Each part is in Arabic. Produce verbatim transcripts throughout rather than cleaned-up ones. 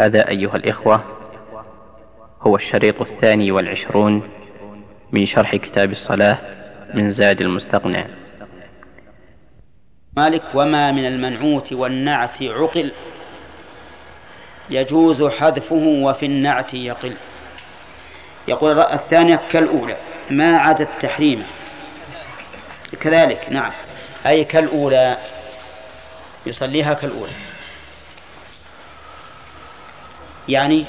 هذا أيها الإخوة هو الشريط الثاني والعشرون من شرح كتاب الصلاة من زاد المستقنع. مالك: وما من المنعوت والنعت عقل يجوز حذفه وفي النعت يقل. يقول الثانية كالأولى ما عدا التحريم كذلك. نعم، أي كالأولى، يصليها كالأولى، يعني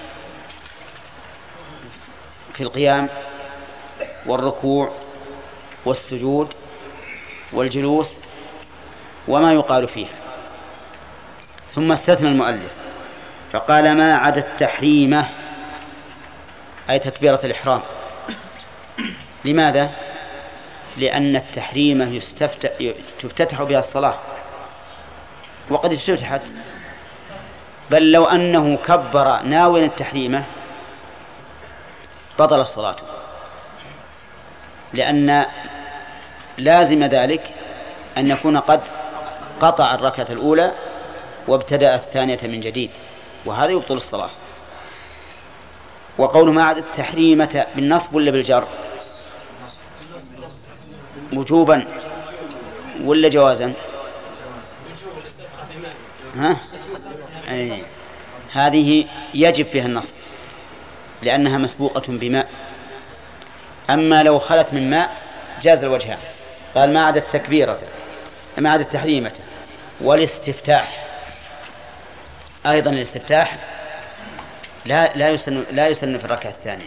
في القيام والركوع والسجود والجلوس وما يقال فيها. ثم استثنى المؤلف فقال ما عدا التحريمة، أي تكبيرة الإحرام. لماذا؟ لأن التحريمة تفتتح بها الصلاة وقد افتتحت، بل لو أنه كبر ناويا التحريمة بطل الصلاة، لأن لازم ذلك أن يكون قد قطع الركعة الأولى وابتدأ الثانية من جديد، وهذا يبطل الصلاة. وقول ما عدا التحريمة بالنصب ولا بالجر؟ وجوبا ولا جوازا؟ ها؟ أي. هذه يجب فيها النصب لأنها مسبوقة بماء، أما لو خلت من ماء جاز الوجهان. قال ما عدا التكبيرة، ما عدا التحريمة والاستفتاح. أيضا الاستفتاح لا لا يسن لا يسن في الركعة الثانية،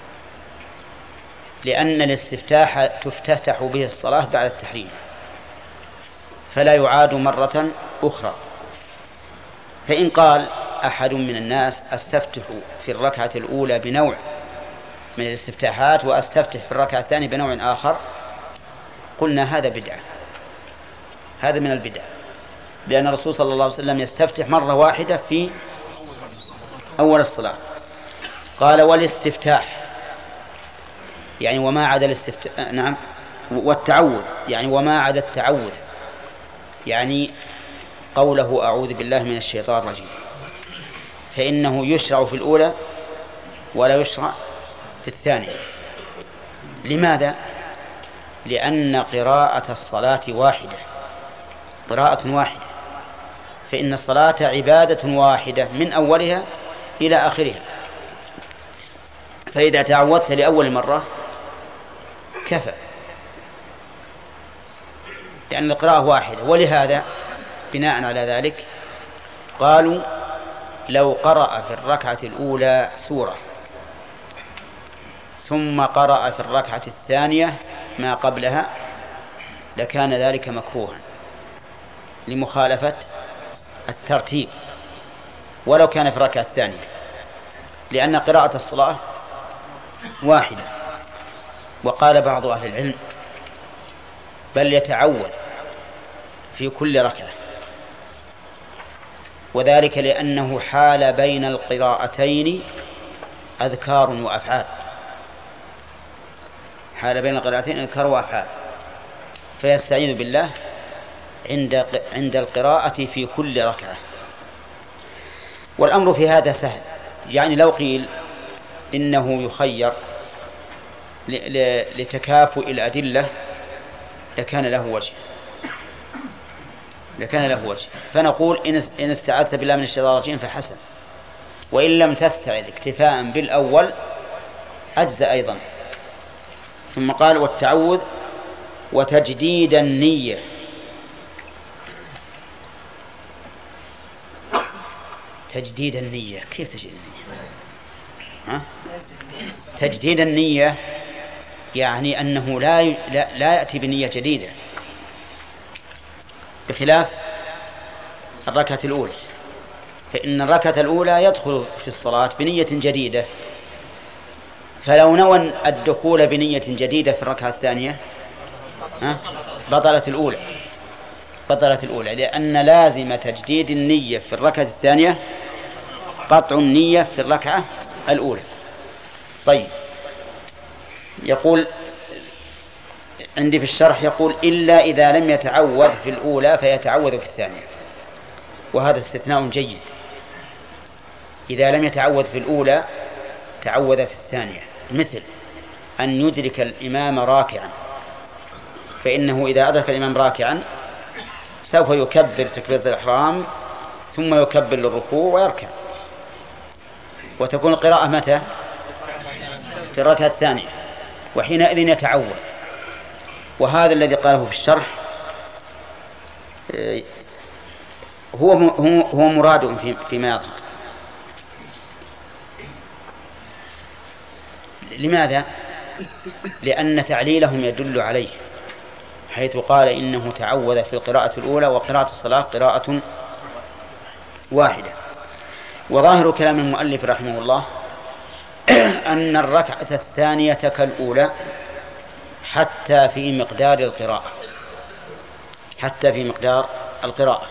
لأن الاستفتاح تفتتح به الصلاة بعد التحريم، فلا يعاد مرة أخرى. فإن قال أحد من الناس أستفتح في الركعة الأولى بنوع من الاستفتاحات وأستفتح في الركعة الثانية بنوع آخر، قلنا هذا بدعة، هذا من البدع، لأن الرسول صلى الله عليه وسلم يستفتح مرة واحدة في أول الصلاة. قال والاستفتاح يعني وما عدا الاستفتاح، نعم، والتعوذ يعني وما عدا التعوذ، يعني قوله أعوذ بالله من الشيطان الرجيم، فإنه يشرع في الأولى ولا يشرع في الثانية. لماذا؟ لأن قراءة الصلاة واحدة، قراءة واحدة، فإن الصلاة عبادة واحدة من أولها إلى آخرها، فإذا تعودت لأول مرة كفى، لأن القراءة واحدة. ولهذا بناء على ذلك قالوا لو قرأ في الركعة الأولى سورة ثم قرأ في الركعة الثانية ما قبلها لكان ذلك مكروها لمخالفة الترتيب، ولو كان في الركعة الثانية، لأن قراءة الصلاة واحدة. وقال بعض أهل العلم بل يتعوذ في كل ركعة، وذلك لأنه حال بين القراءتين أذكار وأفعال، حال بين القراءتين أذكار وأفعال، فيستعين بالله عند عند القراءة في كل ركعة. والأمر في هذا سهل، يعني لو قيل إنه يخير لتكافؤ الأدلة لكان له وجه، لكان له وجه فنقول إن استعذت بالله من الشيطان الرجيم فحسن، وإن لم تستعذ اكتفاء بالأول أجزى أيضا. ثم قال والتعوذ وتجديد النية. تجديد النية كيف تجديد النية؟ ها؟ تجديد النية يعني أنه لا لا, لا يأتي بنية جديدة، بخلاف الركعة الأولى، فإن الركعة الأولى يدخل في الصلاة بنية جديدة، فلو نوى الدخول بنية جديدة في الركعة الثانية ها؟ بطلت الأولى، بطلت الأولى، لأن لازم تجديد النية في الركعة الثانية قطع النية في الركعة الأولى. طيب، يقول عندي في الشرح يقول إلا إذا لم يتعوذ في الأولى فيتعوذ في الثانية، وهذا استثناء جيد، إذا لم يتعود في الأولى تعود في الثانية، مثل أن يدرك الإمام راكعا، فإنه إذا أدرك الإمام راكعا سوف يكبر تكبيرة الإحرام ثم يكبر للركوع ويركع، وتكون القراءة متى؟ في الركعة الثانية، وحينئذ يتعود. وهذا الذي قاله في الشرح هو هو مراد فيما يظهر. لماذا؟ لأن تعليلهم يدل عليه، حيث قال إنه تعود في القراءة الأولى وقراءة الصلاة قراءة واحدة. وظاهر كلام المؤلف رحمه الله أن الركعة الثانية كالأولى حتى في مقدار القراءة، حتى في مقدار القراءة،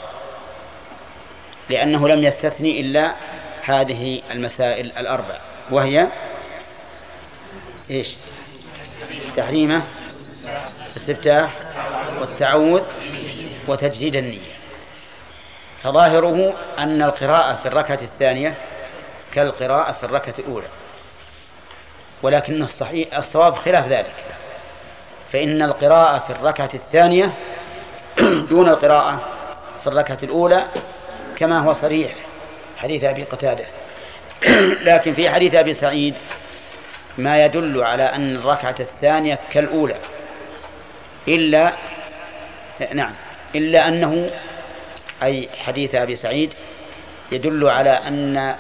لأنه لم يستثني إلا هذه المسائل الأربع، وهي إيش؟ تحريمه، استفتاح، والتعوذ، وتجديد النية. فظاهره أن القراءة في الركعة الثانية كالقراءة في الركعة الأولى، ولكن الصحيح الصواب خلاف ذلك، فإن القراءة في الركعة الثانية دون القراءة في الركعة الأولى، كما هو صريح حديث أبي قتادة. لكن في حديث أبي سعيد ما يدل على أن الركعة الثانية كالأولى، إلا نعم إلا أنه أي حديث أبي سعيد يدل على أن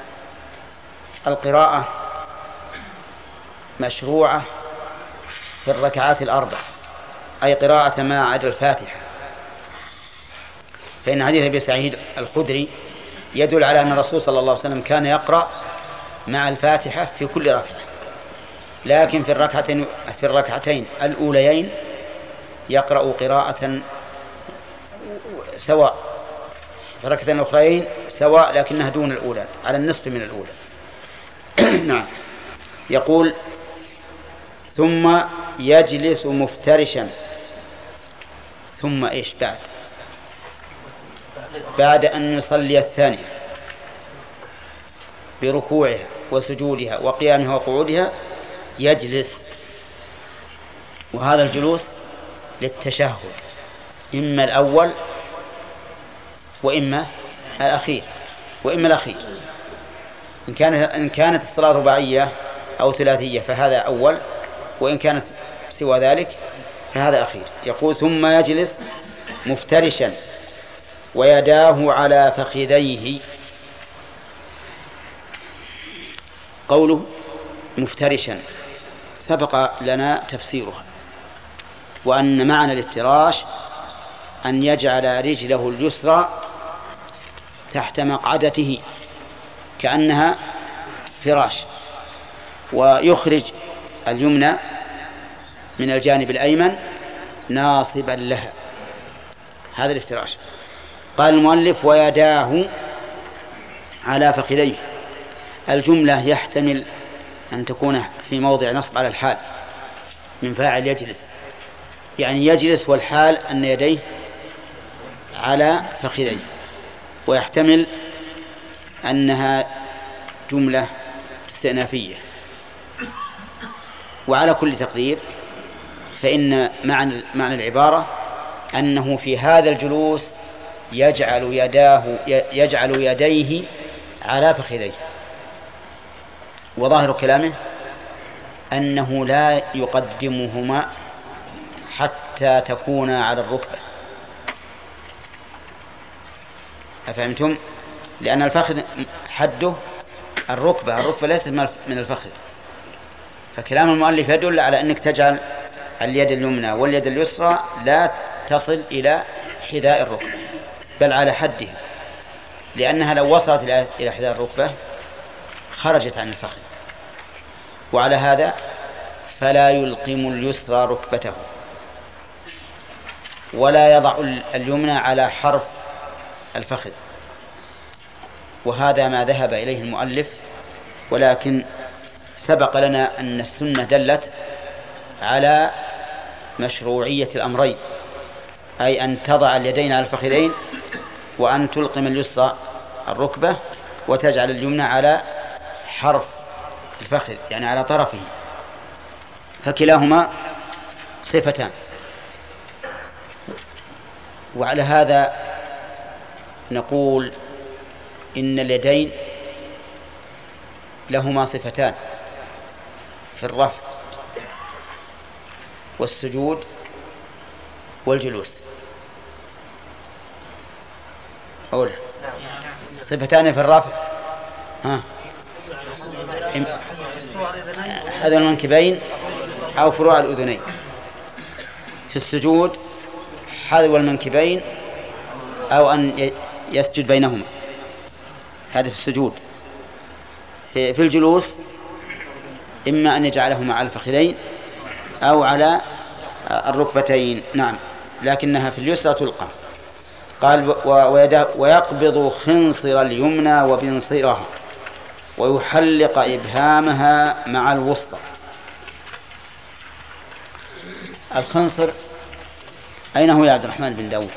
القراءة مشروعة في الركعات الأربع، أي قراءة ما عدا الفاتحة، فإن حديث أبي سعيد الخدري يدل على أن الرسول صلى الله عليه وسلم كان يقرأ مع الفاتحة في كل ركعة، لكن في الركعتين في الركعتين الأوليين يقرأ قراءة سواء، في الركعتين الأخرين سواء لكنها دون الأولى، على النصف من الأولى. نعم. يقول ثم يجلس مفترشا، ثم إيش بعد؟ بعد أن يصلي الثانية بركوعها وسجودها وقيامها وقعودها يجلس، وهذا الجلوس للتشهد، إما الأول وإما الأخير وإما الأخير. إن كانت إن كانت الصلاة رباعية أو ثلاثية فهذا أول، وإن كانت سوى ذلك فهذا أخير. يقول ثم يجلس مفترشا ويداه على فخذيه. قوله مفترشا سبق لنا تفسيرها، وأن معنى الافتراش أن يجعل رجله اليسرى تحت مقعدته كأنها فراش، ويخرج اليمنى من الجانب الأيمن ناصبا لها، هذا الافتراش. قال المؤلف ويداه على فخذيه. الجملة يحتمل أن تكون في موضع نصب على الحال من فاعل يجلس، يعني يجلس والحال أن يديه على فخذيه، ويحتمل أنها جملة استئنافية. وعلى كل تقدير فإن معنى معنى العبارة أنه في هذا الجلوس يجعل يداه يجعل يديه على فخذيه. وظاهر كلامه أنه لا يقدمهما حتى تكون على الركبة. أفهمتم؟ لأن الفخذ حده الركبة، الركبة ليست من الفخذ، فكلام المؤلف يدل على أنك تجعل اليد اليمنى واليد اليسرى لا تصل إلى حذاء الركبة بل على حدها، لأنها لو وصلت إلى حذاء الركبة خرجت عن الفخذ. وعلى هذا فلا يلقم اليسرى ركبته ولا يضع اليمنى على حرف الفخذ، وهذا ما ذهب إليه المؤلف. ولكن سبق لنا أن السنة دلت على مشروعية الأمرين، أي أن تضع اليدين على الفخذين وأن تلقم اليسرى الركبة، وتجعل اليمنى على حرف الفخذ يعني على طرفه، فكلاهما صفتان. وعلى هذا نقول إن اليدين لهما صفتان في الرفع والسجود والجلوس، أولا صفتان في الرفع ها هذا المنكبين أو فروع الأذنين، في السجود حذو المنكبين أو أن يسجد بينهما، هذا في السجود. في, في الجلوس إما أن يجعلهما على الفخذين أو على الركبتين. نعم، لكنها في اليسرى تلقى. قال ويقبض خنصر اليمنى وبنصرها ويحلق إبهامها مع الوسطى. الخنصر أين هو يا عبد الرحمن بن داود؟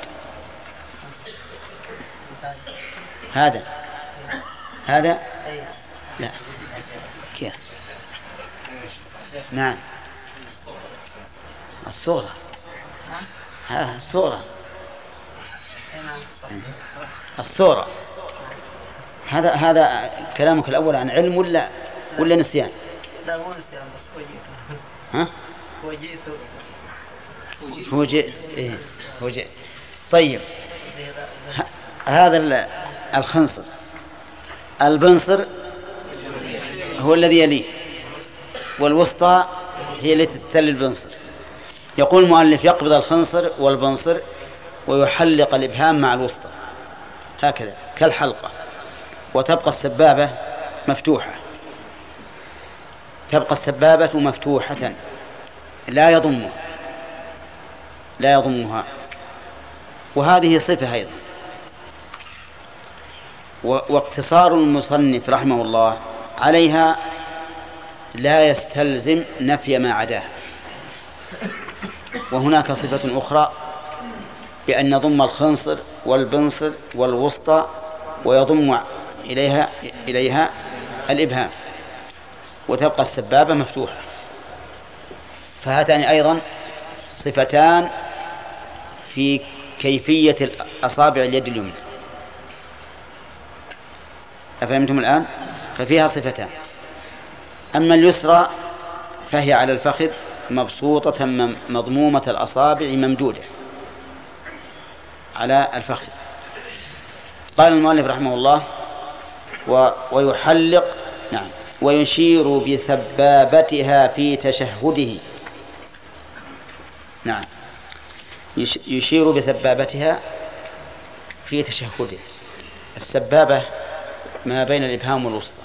هذا هذا لا كيف؟ نعم الصغرى، ها الصغرى الصغرى. هذا هذا كلامك الأول عن علم ولا ولا نسيان؟ لا مو نسيان بس وجيته. ها؟ وجيته. وجئت إيه وجئت. طيب هذا الخنصر. البنصر هو الذي يليه، والوسطى هي التي تتلي البنصر. يقول المؤلف يقبض الخنصر والبنصر ويحلق الإبهام مع الوسطى هكذا كالحلقة، وتبقى السبابة مفتوحة، تبقى السبابة مفتوحة لا يضمها لا يضمها وهذه صفة أيضا. واقتصار المصنف رحمه الله عليها لا يستلزم نفي ما عداها. وهناك صفة أخرى بأن يضم الخنصر والبنصر والوسطى ويضم إليها إليها الإبهام وتبقى السبابة مفتوحة، فهاتان أيضا صفتان في كيفية أصابع اليد اليمنى. أفهمتم الآن؟ ففيها صفتان. أما اليسرى فهي على الفخذ مبسوطة مضمومة الأصابع ممدودة على الفخذ. قال المؤلف رحمه الله ويحلق نعم ويشير بسبابتها في تشهده. نعم يشير بسبابتها في تشهده. السبابة ما بين الإبهام والوسطى،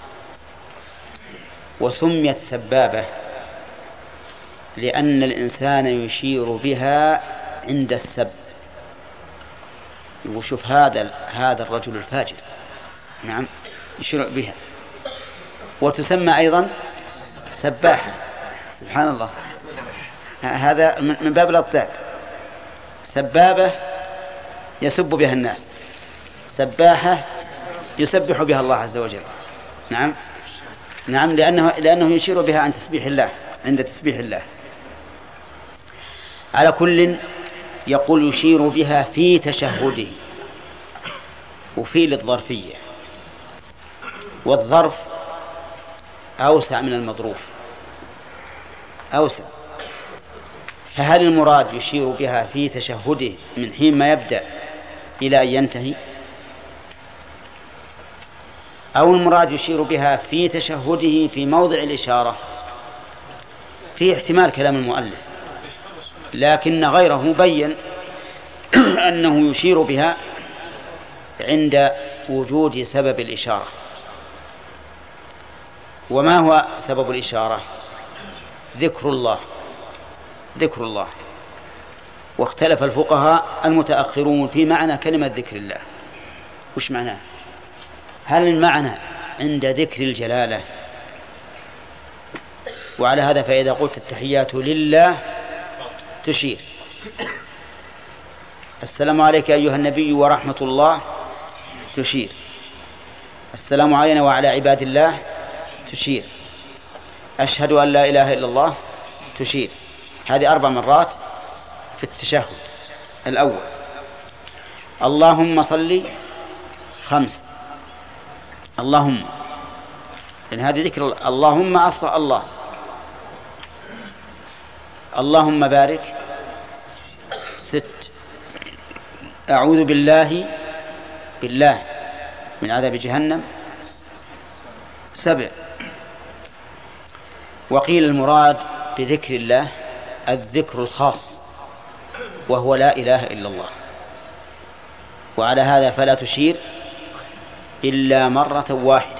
وسميت سبابة لأن الإنسان يشير بها عند السب. وشوف هذا هذا الرجل الفاجر، نعم يشير بها. وتسمى أيضا سباحة، سبحان الله، هذا من باب الأضداد. سبابة يسب بها الناس، سباحة يسبح بها الله عز وجل. نعم نعم لأنه لأنه يشير بها عن تسبيح الله عند تسبيح الله. على كل يقول يشير بها في تشهده، وفي للظرفية، والظرف أوسع من المظروف أوسع. فهل المراد يشير بها في تشهده من حين ما يبدأ إلى أن ينتهي، أو المراد يشير بها في تشهده في موضع الإشارة؟ في احتمال كلام المؤلف، لكن غيره بين أنه يشير بها عند وجود سبب الإشارة. وما هو سبب الإشارة؟ ذكر الله ذكر الله. واختلف الفقهاء المتأخرون في معنى كلمة ذكر الله. وش معناه؟ هل المعنى عند ذكر الجلالة؟ وعلى هذا فإذا قلت التحيات لله تشير. السلام عليك أيها النبي ورحمة الله تشير. السلام علينا وعلى عباد الله تشير. أشهد أن لا إله إلا الله تشير. هذه أربع مرات في التشهد الأول. اللهم صل خمس. اللهم، لأن هذه ذكر اللهم أصل الله. اللهم بارك ست. أعوذ بالله بالله من عذاب جهنم سبع. وقيل المراد بذكر الله الذكر الخاص وهو لا إله إلا الله. وعلى هذا فلا تشير إلا مرة واحدة،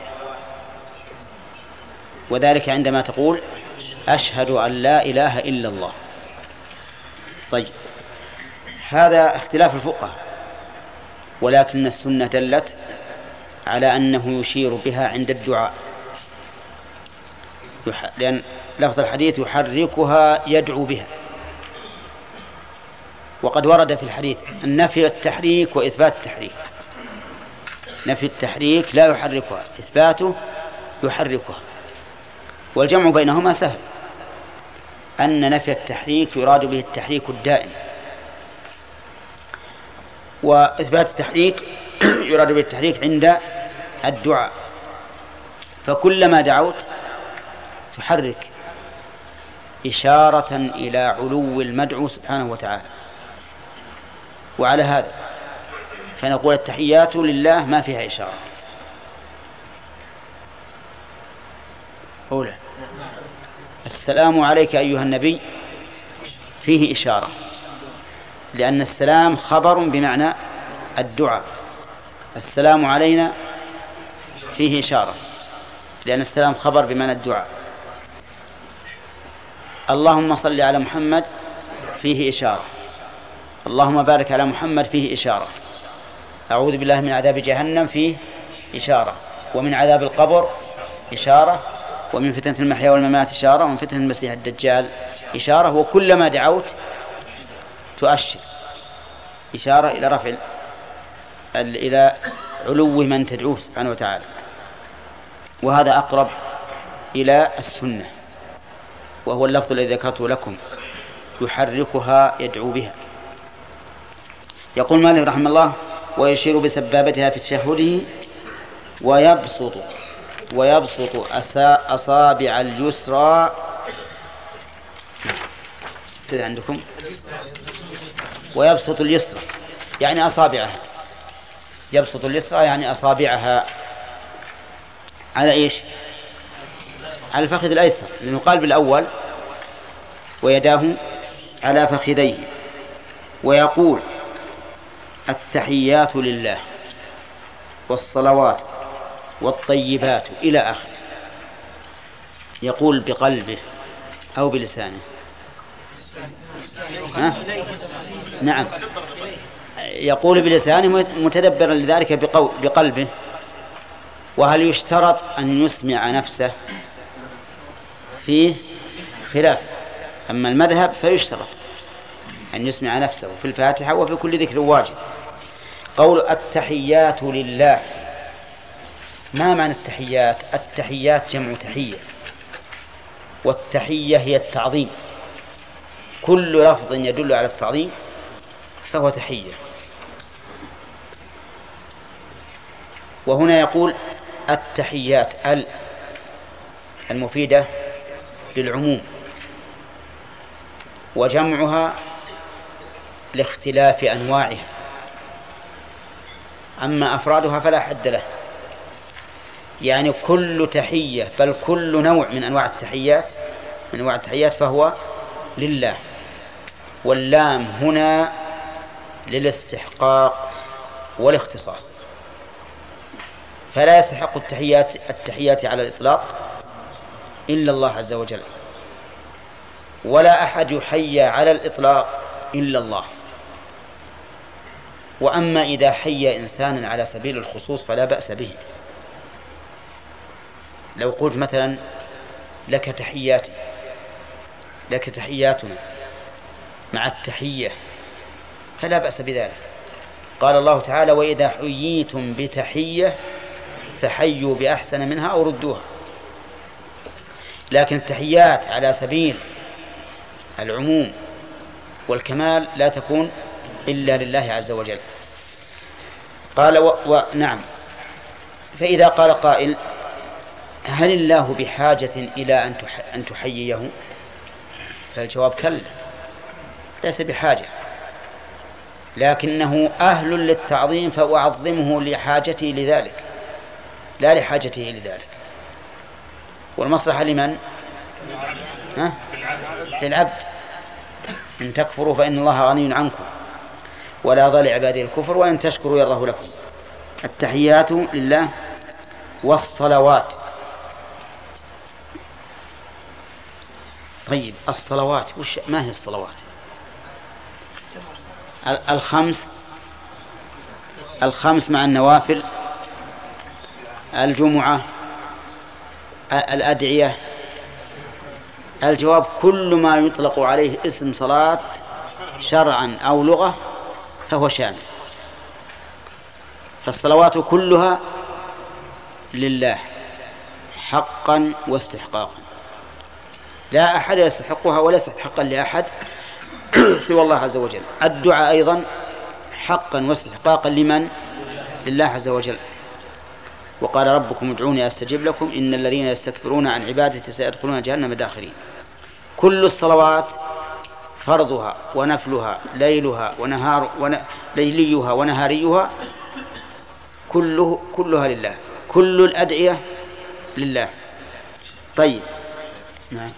وذلك عندما تقول أشهد أن لا إله إلا الله. طيب، هذا اختلاف الفقهاء، ولكن السنة دلت على أنه يشير بها عند الدعاء، لأن لفظ الحديث يحركها يدعو بها. وقد ورد في الحديث النفي التحريك وإثبات التحريك. نفي التحريك لا يحركها، إثباته يحركها، والجمع بينهما سهل. أن نفي التحريك يراد به التحريك الدائم، وإثبات التحريك يراد به التحريك عند الدعاء. فكلما دعوت تحرك إشارة إلى علو المدعو سبحانه وتعالى. وعلى هذا فنقول التحيات لله ما فيها إشارة. أولى السلام عليك أيها النبي فيه إشارة، لأن السلام خبر بمعنى الدعاء. السلام علينا فيه إشارة، لأن السلام خبر بمعنى الدعاء. اللهم صل على محمد فيه إشارة. اللهم بارك على محمد فيه إشارة. أعوذ بالله من عذاب جهنم فيه إشارة، ومن عذاب القبر إشارة، ومن فتنة المحيا والممات إشارة، ومن فتنة المسيح الدجال إشارة. وكلما دعوت تؤشر إشارة إلى رفع إلى علو من تدعوه سبحانه وتعالى. وهذا أقرب إلى السنة، وهو اللفظ الذي ذكرته لكم يحركها يدعو بها. يقول مالك رحمه الله: ويشير بسبابتها في تشهده ويبسط ويبسط أصابع اليسرى. سيد عندكم ويبسط اليسرى يعني أصابعها. يبسط اليسرى يعني أصابعها على إيش؟ على الفخذ الأيسر، لأنه قال بالأول ويداه على فخذيه. ويقول: التحيات لله والصلوات والطيبات إلى آخره. يقول بقلبه أو بلسانه؟ ها؟ نعم، يقول بلسانه متدبرا لذلك بقلبه. وهل يشترط أن يسمع نفسه؟ فيه خلاف. أما المذهب فيشترط أن يسمع نفسه في الفاتحة وفي كل ذكر واجب. قول التحيات لله، ما معنى التحيات؟ التحيات جمع تحية، والتحية هي التعظيم. كل لفظ يدل على التعظيم فهو تحية. وهنا يقول التحيات ال المفيدة للعموم، وجمعها لاختلاف أنواعها. أما أفرادها فلا حد له، يعني كل تحية بل كل نوع من أنواع التحيات من أنواع التحيات فهو لله. واللام هنا للاستحقاق والاختصاص، فلا يستحق التحيات التحيات على الإطلاق إلا الله عز وجل، ولا أحد يحيى على الإطلاق إلا الله. وأما إذا حيى إنسانا على سبيل الخصوص فلا بأس به. لو قلت مثلا لك تحياتي، لك تحياتنا مع التحية فلا بأس بذلك. قال الله تعالى: وإذا حييتم بتحية فحيوا بأحسن منها أو ردوها. لكن التحيات على سبيل العموم والكمال لا تكون إلا لله عز وجل. قال و... و... نعم. فإذا قال قائل هل الله بحاجة إلى أن, تح... أن تحييه؟ فالجواب كلا، ليس بحاجة، لكنه أهل للتعظيم فأعظمه لحاجته لذلك لا لحاجته لذلك. والمصلحة لمن؟ ها؟ للعبد. إن تكفروا فإن الله غني عنكم ولا يرضى لعباده الكفر وإن تشكروا يرضه لكم. التحيات لله. والصلوات. طيب الصلوات وش ما هي الصلوات؟ الخمس الخمس مع النوافل، الجمعة، الأدعية. الجواب كل ما يطلق عليه اسم صلاة شرعا أو لغة فهو شامل. فالصلوات كلها لله حقا واستحقاقا، لا أحد يستحقها ولا يستحقا لأحد سوى الله عز وجل. الدعاء أيضا حقا واستحقاقا لمن؟ لله عز وجل. وقال ربكم ادعوني أستجب لكم إن الذين يستكبرون عن عبادتي سيدخلون جهنم داخرين. كل الصلوات فرضها ونفلها ليلها ونهار ون... ليليها ونهاريها كله كلها لله. كل الأدعية لله. طيب نعم.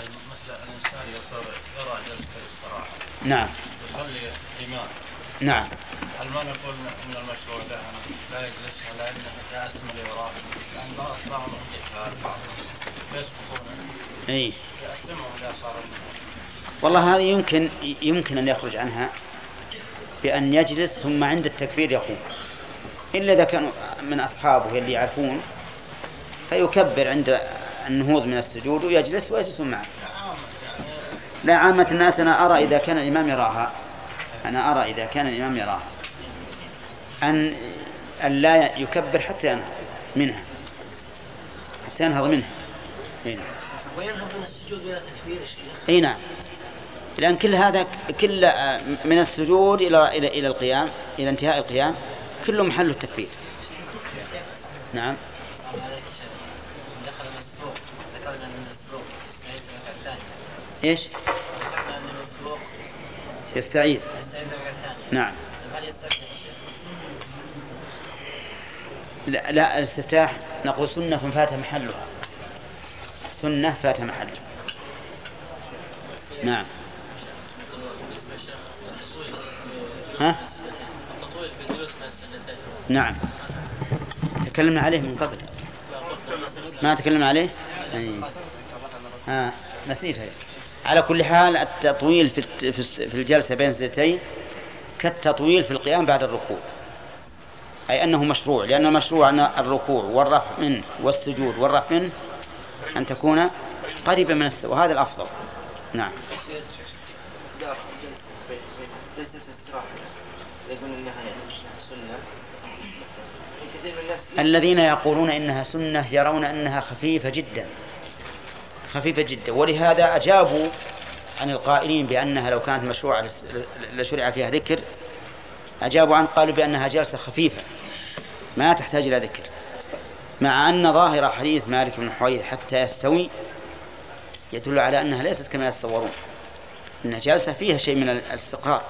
نعم. يصلي الإمام. نعم. هل ما نقول إن المشروع له لا يجلس على أنه يقسم الإمام؟ لأن بعضهم يجهل بعضهم يسبقون. إيه. يقسمهم إذا صار. والله هذه يمكن يمكن أن يخرج عنها بأن يجلس ثم عند التكبير يقوم، إلا إذا كانوا من أصحابه اللي يعرفون فيكبر عند النهوض من السجود ويجلس ويجلسون معه. لا عامة الناس أنا أرى إذا كان الإمام يراها أنا أرى إذا كان الإمام يراها أن أن لا يكبر حتى ينهض منها حتى ينهض منها. هنا. وينهض من السجود بلا تكبير. أي نعم. لأن كل هذا كل من السجود إلى إلى إلى القيام إلى انتهاء القيام كله محل التكبير. نعم. دخل المسبوق ذكرنا أن المسبوق يستعيد الركعة الثانية. إيش؟ ذكرنا أن المسبوق يستعيد. يستعيد الركعة الثانية. نعم. هل يستفتح؟ لا لا الاستفتاح نقول سنة فات محلها. سنة فات محلها. نعم. ها؟ التطويل في الجلوس بين السجدتين. نعم. تكلمنا عليه من قبل. ما تكلمنا عليه؟ أي. ها نسيتها. على كل حال التطويل في في الجلسة بين السجدتين كالتطويل في القيام بعد الركوع، أي أنه مشروع، لأن المشروع أن الركوع والرفع منه والسجود والرفع منه أن تكون قريبا من السواء، وهذا الأفضل. نعم. جلسة استراحة يقول إنها سنة. الذين يقولون إنها سنة يرون أنها خفيفة جدا خفيفة جدا، ولهذا أجابوا عن القائلين بأنها لو كانت مشروعة لشرع فيها ذكر، أجابوا عن قالوا بأنها جلسة خفيفة ما تحتاج إلى ذكر، مع أن ظاهر حديث مالك بن حويرث حتى يستوي يدل على أنها ليست كما يتصورون، إنها جلسة فيها شيء من الاستقرار.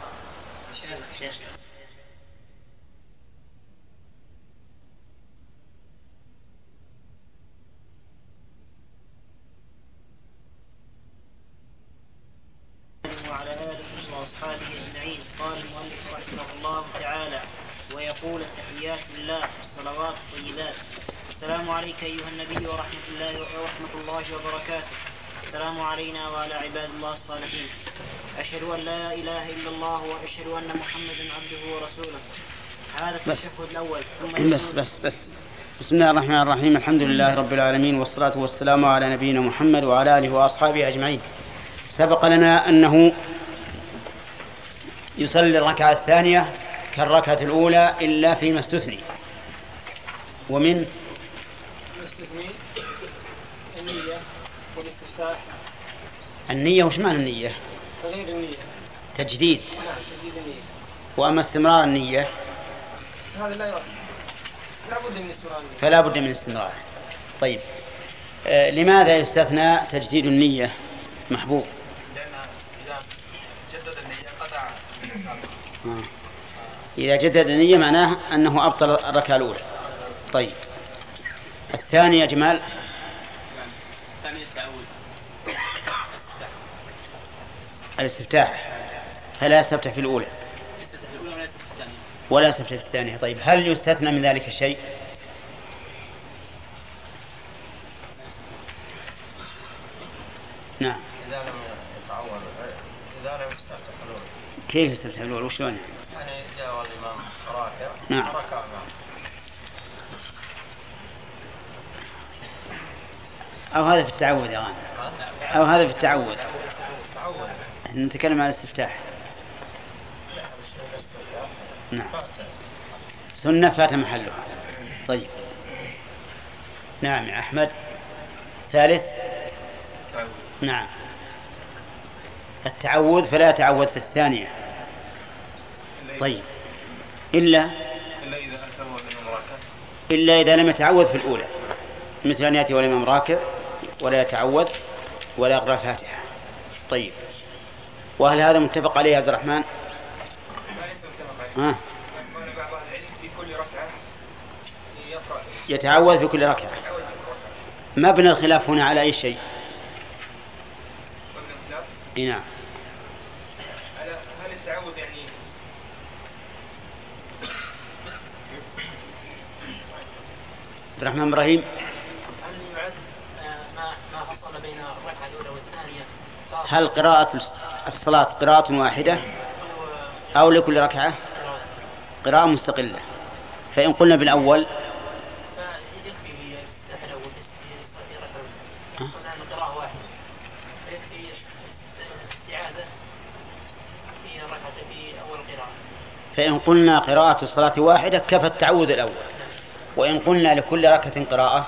وعلى آله وأصحابه أجمعين. قال المؤلف رحمه الله تعالى: ويقول التحيات لله والصلوات الطيبات. السلام عليك أيها النبي ورحمة الله ورحمة الله وبركاته. السلام علينا وعلى عباد الله الصالحين. أشهد أن لا إله إلا الله وأشهد أن محمدا عبده ورسوله. هذا التشهد الأول. ثم بس بس بس بسم الله الرحمن الرحيم. الحمد لله رب العالمين، والصلاة والسلام على نبينا محمد وعلى آله وأصحابه أجمعين. سبق لنا أنه يصلي الركعة الثانية كالركعة الأولى إلا فيما استثني، ومن المستثنين النية والاستفتاح. النية وش معنى النية؟ تغيير النية، تجديد. نعم تجديد النية. وأما استمرار النية هذا لا يرد، لا بد من استمرار النية. فلا بد من استمرار. طيب آه لماذا يستثنى تجديد النية محبوب؟ لأن إذا جدد النية قطع آه. إذا جدد النية معناه أنه أبطل الركعة الأولى. طيب الثاني يا جمال؟ الثاني التعود الاستفتاح، فلا يستفتح في الأولى يستفتح في الأولى ولا يستفتح في الثانية. ولا يستفتح في الثانية. طيب هل يستثنى من ذلك شيء؟ نعم. إذا لم يتعود إذا لم يستفتح الأولى. كيف يستفتح في الأولى وشلون يعني؟ يعني جاء الإمام راكع نعم. ركع معه. أو هذا في التعود يا غانم، أو هذا في التعود. تعود. نتكلم عن الاستفتاح. نعم. سنة فات محلها. طيب نعم يا أحمد. ثالث تعود. نعم التعود، فلا يتعود في الثانية. طيب إلا إلا إذا أتوا الإمام راكع. إلا إذا لم يتعود في الأولى، مثل أن يأتي والإمام راكع ولا يتعود ولا يقرأ الفاتحة. طيب وهل هذا متفق عليه عبد الرحمن؟ ما ليس متفق عليه. آه. قال بعض أهل العلم في كل ركعة يقرأ يتعود في كل ركعة. مبنى الخلاف هنا على أي شيء؟ ومن الخلاف إيه نعم. على هل التعود يعني عبد الرحمن إبراهيم. هل يعد ما ما فصل بين الركعة الأولى والثانية؟ هل قراءة الصلاة قراءة واحدة أو لكل ركعة قراءة مستقلة؟ فإن قلنا بالأول فيكفي في الاستفتاح الأول في ركعة الأولى قلنا أن قراءة واحدة، يكفي استعاذة في ركعة في أول قراءة. فإن قلنا قراءة الصلاة واحدة كفى التعوذ الأول، وإن قلنا لكل ركعة قراءة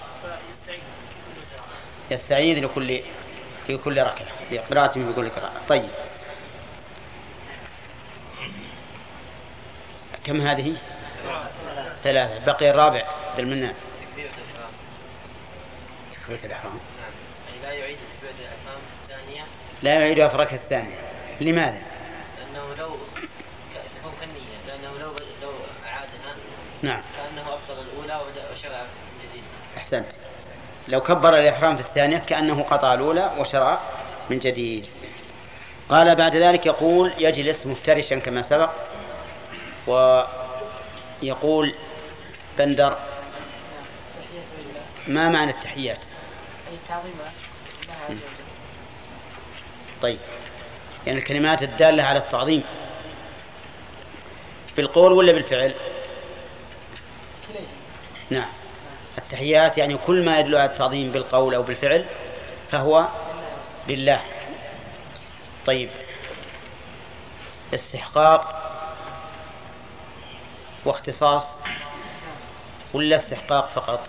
يستعيذ لكل في كل ركعة لقراءة في كل قراءة. طيب كم هذه؟ ثلاثة. بقي الرابع ذا المنان. تكبيرة الإحرام. لا يعيد تكبيرة الإحرام الثانية. لا يعيدها في الركعة الثانية. لماذا؟ لأنه لو تكون كالنية، لأنه لو لو أعادها نعم كأنه أبطل الأولى وشرع من جديد. أحسنت. لو كبر الإحرام في الثانية كأنه قطع الأولى وشرع من جديد. قال بعد ذلك يقول يجلس مفترشا كما سبق، ويقول بندر ما معنى التحيات؟ طيب يعني الكلمات الدالة على التعظيم بالقول ولا بالفعل؟ نعم التحيات يعني كل ما يدل على التعظيم بالقول أو بالفعل فهو لله. طيب استحقاق واختصاص ولا استحقاق فقط؟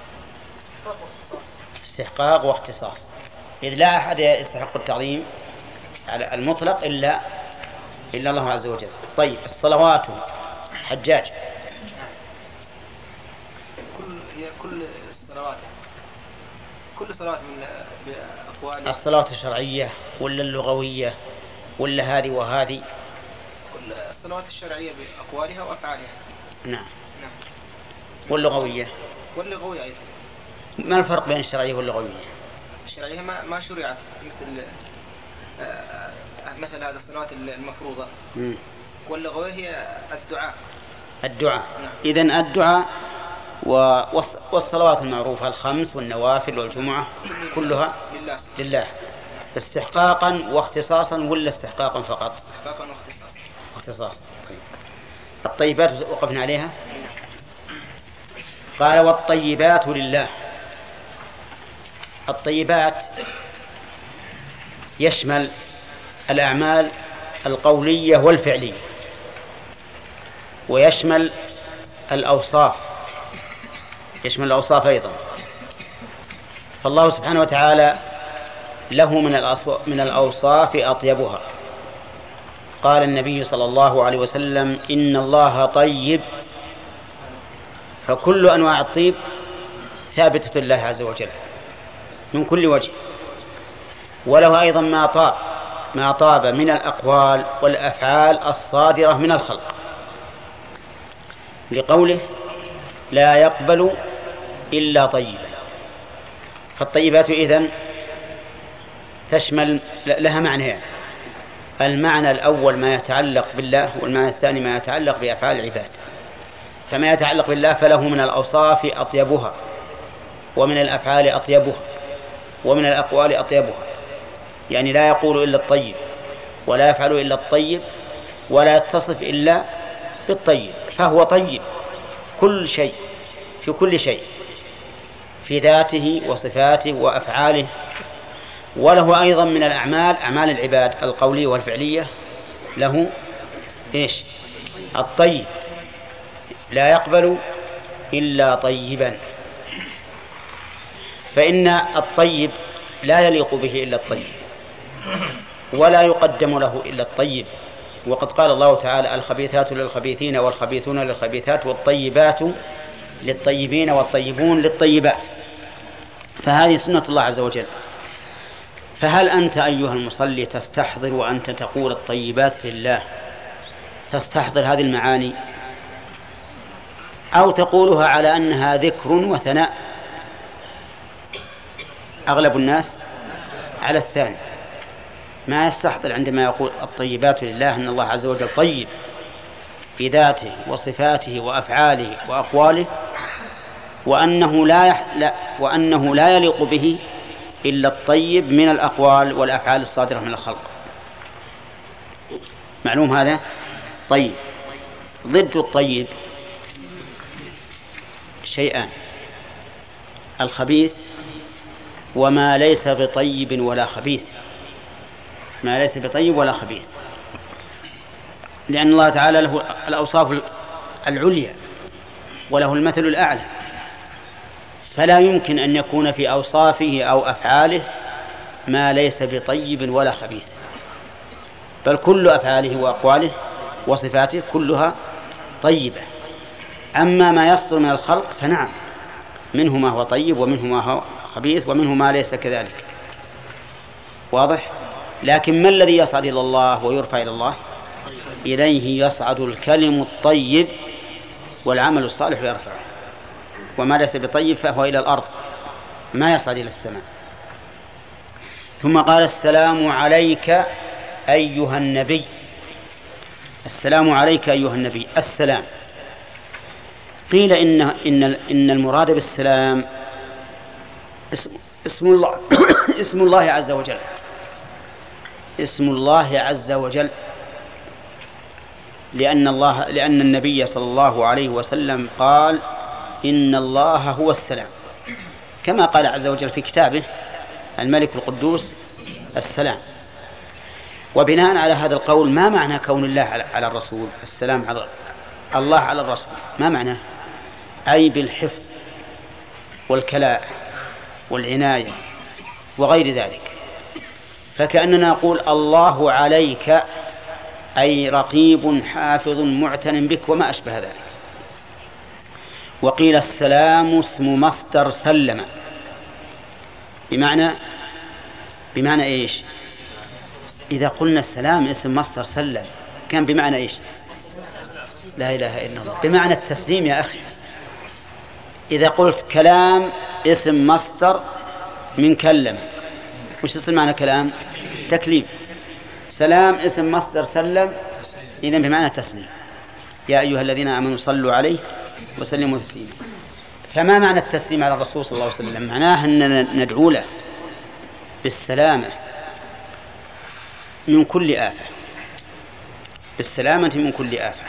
استحقاق واختصاص، إذ لا أحد يستحق التعظيم على المطلق إلا إلا الله عز وجل. طيب الصلوات حجاج. كل هي كل الصلوات، كل صلاة من بأقوال. الصلاة الشرعية ولا اللغوية ولا هذه وهذه؟ كل الصلوات الشرعية بأقوالها وأفعالها. نعم. نعم. واللغوية؟ واللغوية أيضا. ما الفرق بين الشرعية واللغوية؟ الشرعية ما ما شرعت مثل آه مثل هذه الصلوات المفروضة. م. واللغوية هي الدعاء. الدعاء. نعم. إذن الدعاء والصلوات المعروفة الخمس والنوافل والجمعة كلها لله, لله. استحقاقا واختصاصا ولا استحقاقا فقط؟ استحقاقا واختصاصا. اختصاصا. طيب. الطيبات وقفنا عليها. قال والطيبات لله. الطيبات يشمل الأعمال القولية والفعلية، ويشمل الأوصاف يشمل الأوصاف أيضا. فالله سبحانه وتعالى له من الأوصاف أطيبها. قال النبي صلى الله عليه وسلم إن الله طيب، فكل أنواع الطيب ثابتة لله عز وجل من كل وجه. وله أيضا ما طاب ما طاب من الأقوال والأفعال الصادرة من الخلق، لقوله لا يقبل إلا طيبا. فالطيبات إذن تشمل لها معنيان: المعنى الأول ما يتعلق بالله، والمعنى الثاني ما يتعلق بأفعال العباد. فما يتعلق بالله فله من الأوصاف أطيبها، ومن الأفعال أطيبها، ومن الأقوال أطيبها. يعني لا يقول إلا الطيب، ولا يفعل إلا الطيب، ولا يتصف إلا بالطيب. فهو طيب كل شيء، في كل شيء، في ذاته وصفاته وأفعاله. وله أيضا من الأعمال، أعمال العباد القولية والفعلية، له إيش؟ الطيب، لا يقبل إلا طيبا. فإن الطيب لا يليق به إلا الطيب، ولا يقدم له إلا الطيب. وقد قال الله تعالى الخبيثات للخبيثين والخبيثون للخبيثات والطيبات للطيبين والطيبون للطيبات. فهذه سنة الله عز وجل. فهل أنت أيها المصلي تستحضر وأنت تقول الطيبات لله، تستحضر هذه المعاني، أو تقولها على أنها ذكر وثناء؟ أغلب الناس على الثاني، ما يستحضر عندما يقول الطيبات لله أن الله عز وجل طيب في ذاته وصفاته وأفعاله وأقواله، وأنه لا, يح... لا وأنه لا يليق به إلا الطيب من الأقوال والأفعال الصادرة من الخلق. معلوم هذا؟ طيب. ضد الطيب شيئان: الخبيث وما ليس بطيب ولا خبيث. ما ليس بطيب ولا خبيث، لأن الله تعالى له الأوصاف العليا وله المثل الأعلى، فلا يمكن أن يكون في أوصافه أو أفعاله ما ليس بطيب ولا خبيث، بل كل أفعاله وأقواله وصفاته كلها طيبة. أما ما يصدر من الخلق فنعم، منه ما هو طيب ومنه ما هو خبيث ومنه ما ليس كذلك. واضح؟ لكن ما الذي يصعد إلى الله ويرفع إلى الله؟ إليه يصعد الكلم الطيب والعمل الصالح يرفعه. وما ليس بطيب فهو إلى الأرض، ما يصعد إلى السماء. ثم قال السلام عليك أيها النبي. السلام عليك أيها النبي. السلام قيل إن, إن, إن المراد بالسلام اسم, اسم الله اسم الله عز وجل اسم الله عز وجل لأن الله لأن النبي صلى الله عليه وسلم قال إن الله هو السلام، كما قال عز وجل في كتابه الملك القدوس السلام. وبناء على هذا القول ما معنى كون الله على الرسول السلام على الله على الرسول؟ ما معناه؟ أي بالحفظ والكلاء والعناية وغير ذلك. فكأننا نقول الله عليك أي رقيب حافظ معتن بك وما أشبه ذلك. وقيل السلام اسم مصدر سلم، بمعنى بمعنى إيش؟ إذا قلنا السلام اسم مصدر سلم كان بمعنى إيش؟ لا إله إلا الله، بمعنى التسليم يا أخي. إذا قلت كلام اسم مصدر من كلم، وش يصير معنى كلام؟ تكليم. سلام اسم مصدر سلم، إذن بمعنى تسليم. يا أيها الذين آمنوا صلوا عليه وسلموا تسليما. فما معنى التسليم على الرسول صلى الله عليه وسلم؟ معناه أن ندعو له بالسلامة من كل آفة، بالسلامة من كل آفة.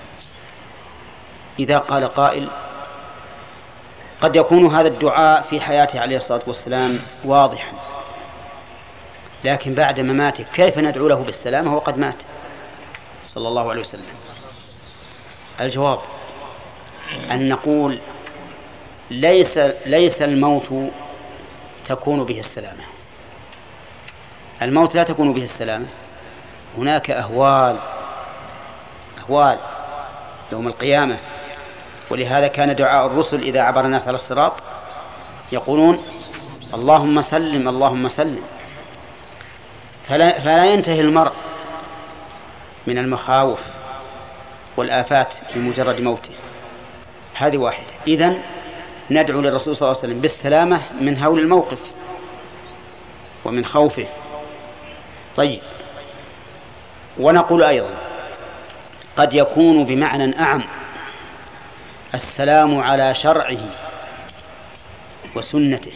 إذا قال قائل قد يكون هذا الدعاء في حياته عليه الصلاة والسلام واضحا، لكن بعد مماته كيف ندعو له بالسلامة وهو قد مات صلى الله عليه وسلم؟ الجواب أن نقول ليس ليس الموت تكون به السلامة. الموت لا تكون به السلامة، هناك أهوال أهوال يوم القيامة. ولهذا كان دعاء الرسل إذا عبر الناس على الصراط يقولون اللهم سلم اللهم سلم. فلا, فلا ينتهي المرء من المخاوف والآفات بمجرد موته. هذه واحدة. إذن ندعو للرسول صلى الله عليه وسلم بالسلامة من هول الموقف ومن خوفه. طيب، ونقول أيضا قد يكون بمعنى أعم السلام على شرعه وسنته،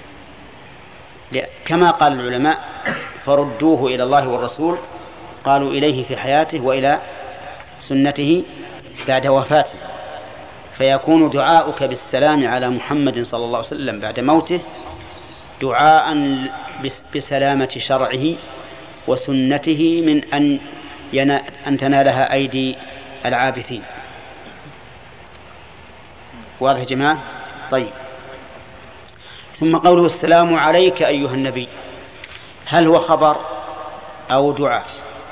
كما قال العلماء فردوه إلى الله والرسول، قالوا إليه في حياته وإلى سنته بعد وفاته. فيكون دعاؤك بالسلام على محمد صلى الله عليه وسلم بعد موته دعاء بسلامة شرعه وسنته من أن أن تنالها أيدي العابثين. واضح يا جماعة؟ طيب، ثم قوله السلام عليك أيها النبي، هل هو خبر أو دعاء؟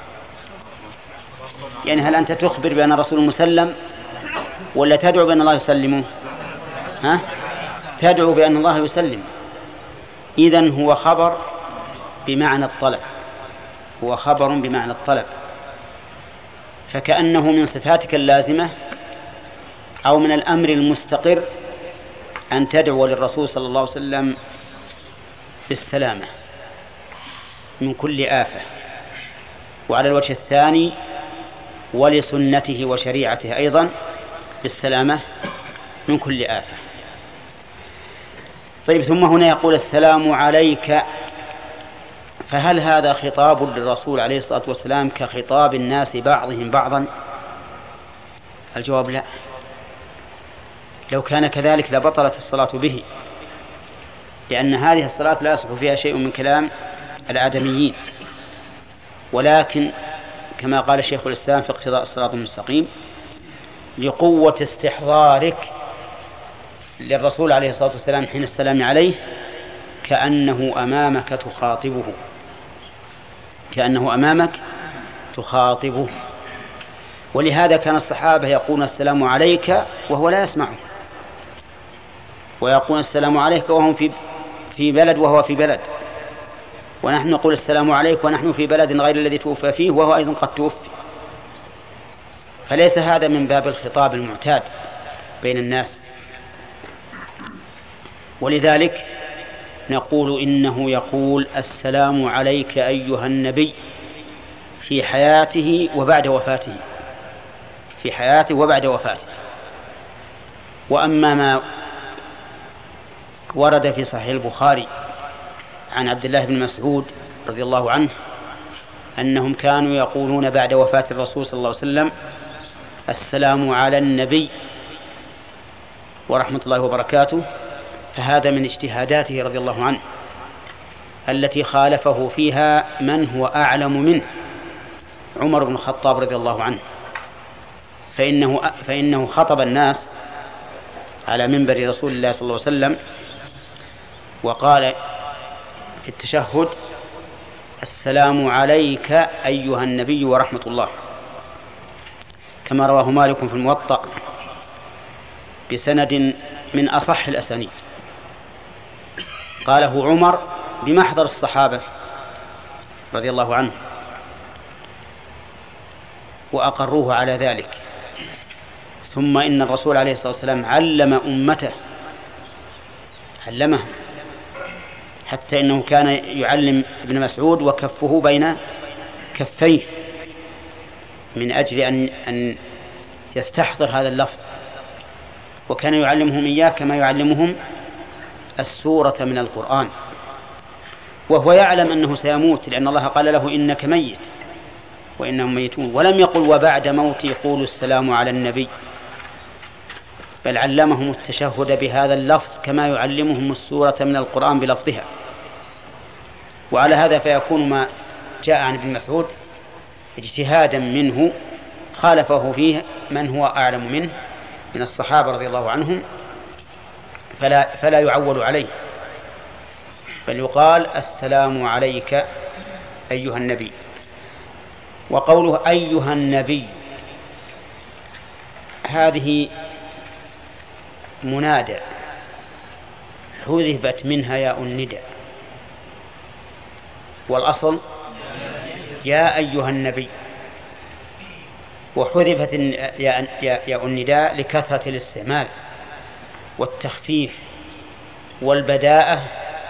يعني هل أنت تخبر بأن الرسول مسلم ولا تدعو بأن الله يسلمه؟ ها؟ تدعو بأن الله يسلم. إذن هو خبر بمعنى الطلب، هو خبر بمعنى الطلب، فكأنه من صفاتك اللازمة أو من الأمر المستقر أن تدعو للرسول صلى الله عليه وسلم بالسلامة من كل آفة. وعلى الوجه الثاني ولسنته وشريعته أيضا بالسلامة من كل آفة. طيب، ثم هنا يقول السلام عليك، فهل هذا خطاب للرسول عليه الصلاة والسلام كخطاب الناس بعضهم بعضا؟ الجواب لا. لو كان كذلك لبطلت الصلاة به، لأن هذه الصلاة لا يصح فيها شيء من كلام الآدميين. ولكن كما قال شيخ الإسلام في اقتضاء الصراط المستقيم لقوة استحضارك للرسول عليه الصلاة والسلام حين السلام عليه كأنه أمامك تخاطبه، كأنه أمامك تخاطبه. ولهذا كان الصحابة يقولون السلام عليك وهو لا يسمعه، ويقولون السلام عليك وهم في في بلد وهو في بلد، ونحن نقول السلام عليك ونحن في بلد غير الذي توفى فيه وهو أيضا قد توفي. فليس هذا من باب الخطاب المعتاد بين الناس. ولذلك نقول إنه يقول السلام عليك أيها النبي في حياته وبعد وفاته، في حياته وبعد وفاته. وأما ما ورد في صحيح البخاري عن عبد الله بن مسعود رضي الله عنه أنهم كانوا يقولون بعد وفاة الرسول صلى الله عليه وسلم السلام على النبي ورحمة الله وبركاته، فهذا من اجتهاداته رضي الله عنه التي خالفه فيها من هو أعلم منه، عمر بن الخطاب رضي الله عنه، فإنه, فإنه خطب الناس على منبر رسول الله صلى الله عليه وسلم وقال في التشهد السلام عليك أيها النبي ورحمة الله، كما رواه مالك في الموطأ بسند من أصح الأسانيد. قاله عمر بمحضر الصحابة رضي الله عنه وأقروه على ذلك. ثم إن الرسول عليه الصلاة والسلام علم أمته، علمه حتى إنه كان يعلم ابن مسعود وكفه بين كفيه من أجل أن, أن يستحضر هذا اللفظ، وكان يعلمهم إياه كما يعلمهم السورة من القرآن، وهو يعلم أنه سيموت، لأن الله قال له إنك ميت وإنهم ميتون، ولم يقل وبعد موتي يقول السلام على النبي، بل علمهم التشهد بهذا اللفظ كما يعلمهم السورة من القرآن بلفظها. وعلى هذا فيكون ما جاء عن ابن مسعود اجتهادا منه خالفه فيه من هو أعلم منه من الصحابة رضي الله عنهم، فلا, فلا يعول عليه، بل يقال السلام عليك أيها النبي. وقوله أيها النبي هذه منادى حذفت منها ياء النداء، والأصل يا أيها النبي، وحذفت ياء النداء لكثرة الاستعمال والتخفيف والبداءة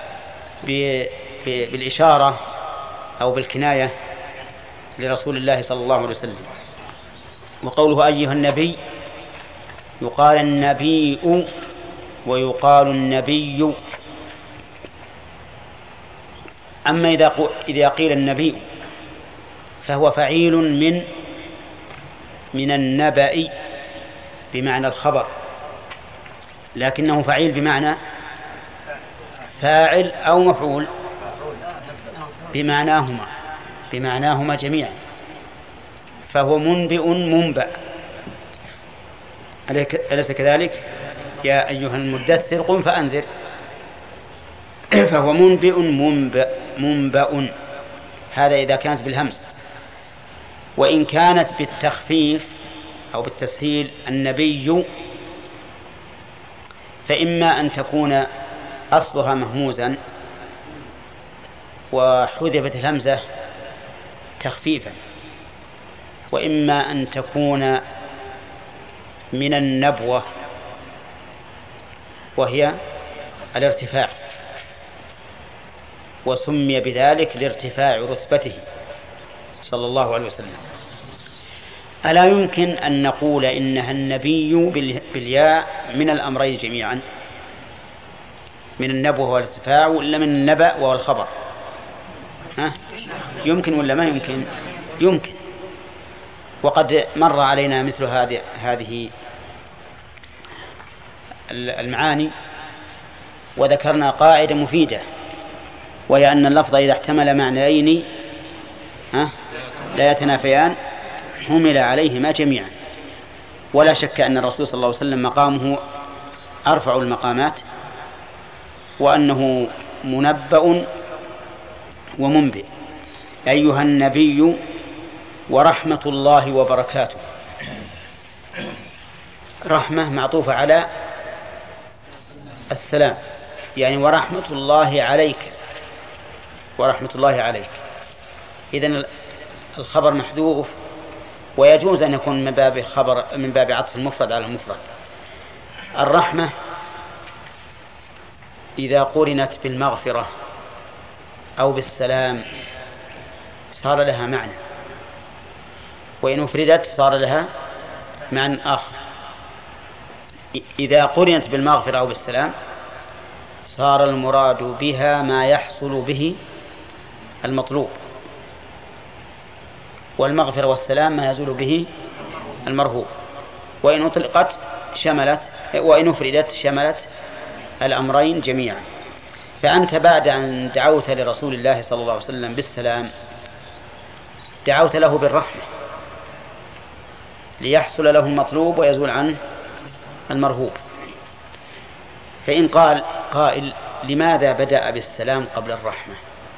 بالإشارة أو بالكناية لرسول الله صلى الله عليه وسلم. وقوله أيها النبي يقال النبي ويقال النبي. أما إذا قيل النبي فهو فعيل من من النبأ بمعنى الخبر، لكنه فعيل بمعنى فاعل أو مفعول، بمعناهما بمعناهما جميعا، فهو منبئ منبأ، أليس كذلك؟ يا أيها المدثر قم فأنذر، فهو منبئ منبأ منبأ، هذا إذا كانت بالهمز. وإن كانت بالتخفيف أو بالتسهيل النبي فإما أن تكون أصلها مهموزا وحذفت الهمزة تخفيفا، وإما أن تكون من النبوة وهي الارتفاع، وسمي بذلك لارتفاع رتبته صلى الله عليه وسلم. ألا يمكن أن نقول إنها النبي بالياء من الأمرين جميعا، من النبوة والارتفاع، ولا من النبأ والخبر؟ ها؟ يمكن ولا ما يمكن؟ يمكن. وقد مر علينا مثل هذه هذه المعاني، وذكرنا قاعدة مفيدة، وهي أن اللفظ إذا احتمل معنيين ها لا يتنافيان حمل عليهما جميعا. ولا شك أن الرسول صلى الله عليه وسلم مقامه أرفع المقامات، وأنه منبأ ومنبئ. أيها النبي ورحمة الله وبركاته، رحمة معطوفة على السلام، يعني ورحمة الله عليك، ورحمة الله عليك. إذن الخبر محذوف، ويجوز أن يكون من باب خبر من باب عطف المفرد على المفرد. الرحمة إذا قرنت بالمغفرة أو بالسلام صار لها معنى، وإن أفردت صار لها معنى آخر. إذا قرنت بالمغفرة أو بالسلام صار المراد بها ما يحصل به المطلوب، والمغفرة والسلام ما يزول به المرهوب. وإن أطلقت شملت، وإن أفردت شملت الأمرين جميعا. فأنت بعد أن دعوت لرسول الله صلى الله عليه وسلم بالسلام دعوت له بالرحمة ليحصل له المطلوب ويزول عنه المرهوب. فإن قال قائل لماذا بدأ بالسلام قبل الرحمة؟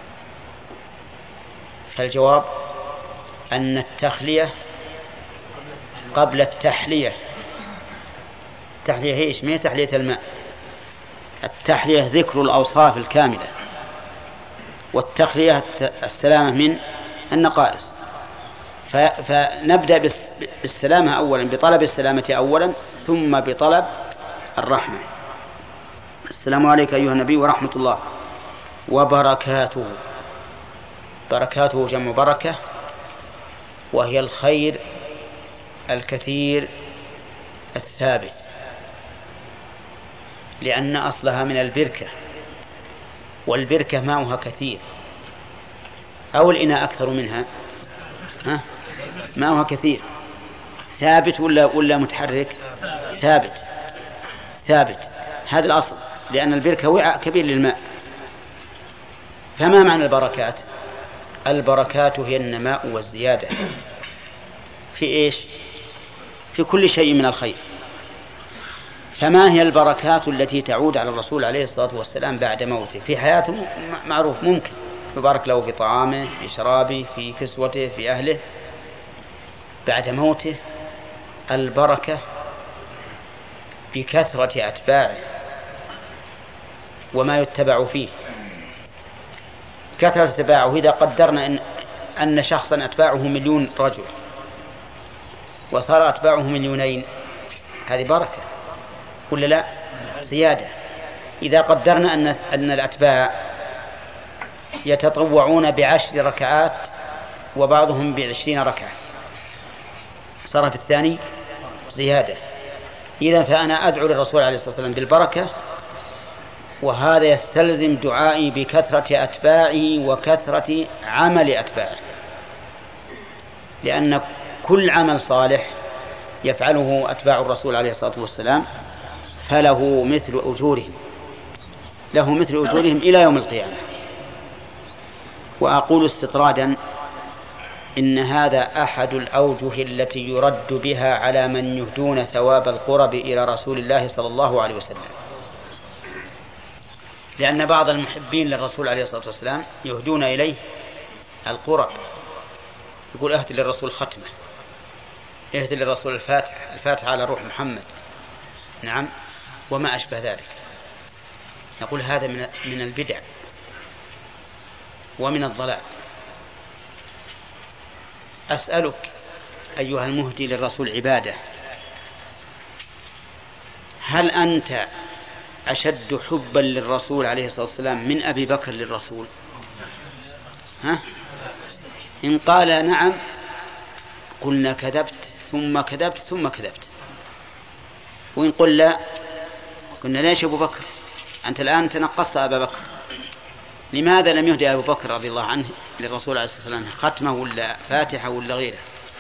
فالجواب أن التخلية قبل التحلية. التحلية هي إيش؟ ما هي تحلية الماء. التحلية ذكر الأوصاف الكاملة، والتخلية السلامة من النقائص. فنبدأ بالسلامة أولا، بطلب السلامة أولا، ثم بطلب الرحمة. السلام عليك أيها النبي ورحمة الله وبركاته. بركاته جمع بركة، وهي الخير الكثير الثابت، لأن أصلها من البركة، والبركة ماؤها كثير، أو الإناء أكثر منها، ها؟ ماؤها كثير. ثابت ولا ولا متحرك؟ ثابت ثابت. هذا الأصل، لأن البركة وعاء كبير للماء. فما معنى البركات؟ البركات هي النماء والزيادة في إيش؟ في كل شيء من الخير. فما هي البركات التي تعود على الرسول عليه الصلاة والسلام بعد موته؟ في حياته معروف ممكن يبارك له في طعامه، في شرابه، في كسوته، في أهله. بعد موته البركة بكثرة أتباعه وما يتبع فيه. كثرة أتباعه، إذا قدرنا إن, أن شخصا أتباعه مليون رجل وصار أتباعه مليونين، هذه بركة ولا لا؟ زيادة. إذا قدرنا أن, أن الأتباع يتطوعون بعشر ركعات وبعضهم بعشرين ركعة، صار في الثاني زيادة. إذن فأنا أدعو للرسول عليه الصلاة والسلام بالبركة، وهذا يستلزم دعائي بكثرة أتباعه وكثرة عمل أتباعه، لأن كل عمل صالح يفعله أتباع الرسول عليه الصلاة والسلام فله مثل أجورهم له مثل أجورهم إلى يوم القيامة. وأقول استطرادا إن هذا أحد الأوجه التي يرد بها على من يهدون ثواب القرب إلى رسول الله صلى الله عليه وسلم، لأن بعض المحبين للرسول عليه الصلاة والسلام يهدون إليه القرب، يقول اهد للرسول ختمة، اهد للرسول الفاتحة الفاتحة على روح محمد، نعم، وما أشبه ذلك. نقول هذا من من البدع ومن الضلال. أسألك أيها المهدي للرسول عبادة، هل أنت أشد حبا للرسول عليه الصلاة والسلام من أبي بكر للرسول؟ ها؟ إن قال نعم قلنا كذبت ثم كذبت ثم كذبت، وإن قل لا قلنا ليش أبو بكر؟ أنت الآن تنقصت أبا بكر. لماذا لم يهدي أبو بكر رضي الله عنه للرسول عليه الصلاة والسلام ختمه ولا فاتحة ولا غيره؟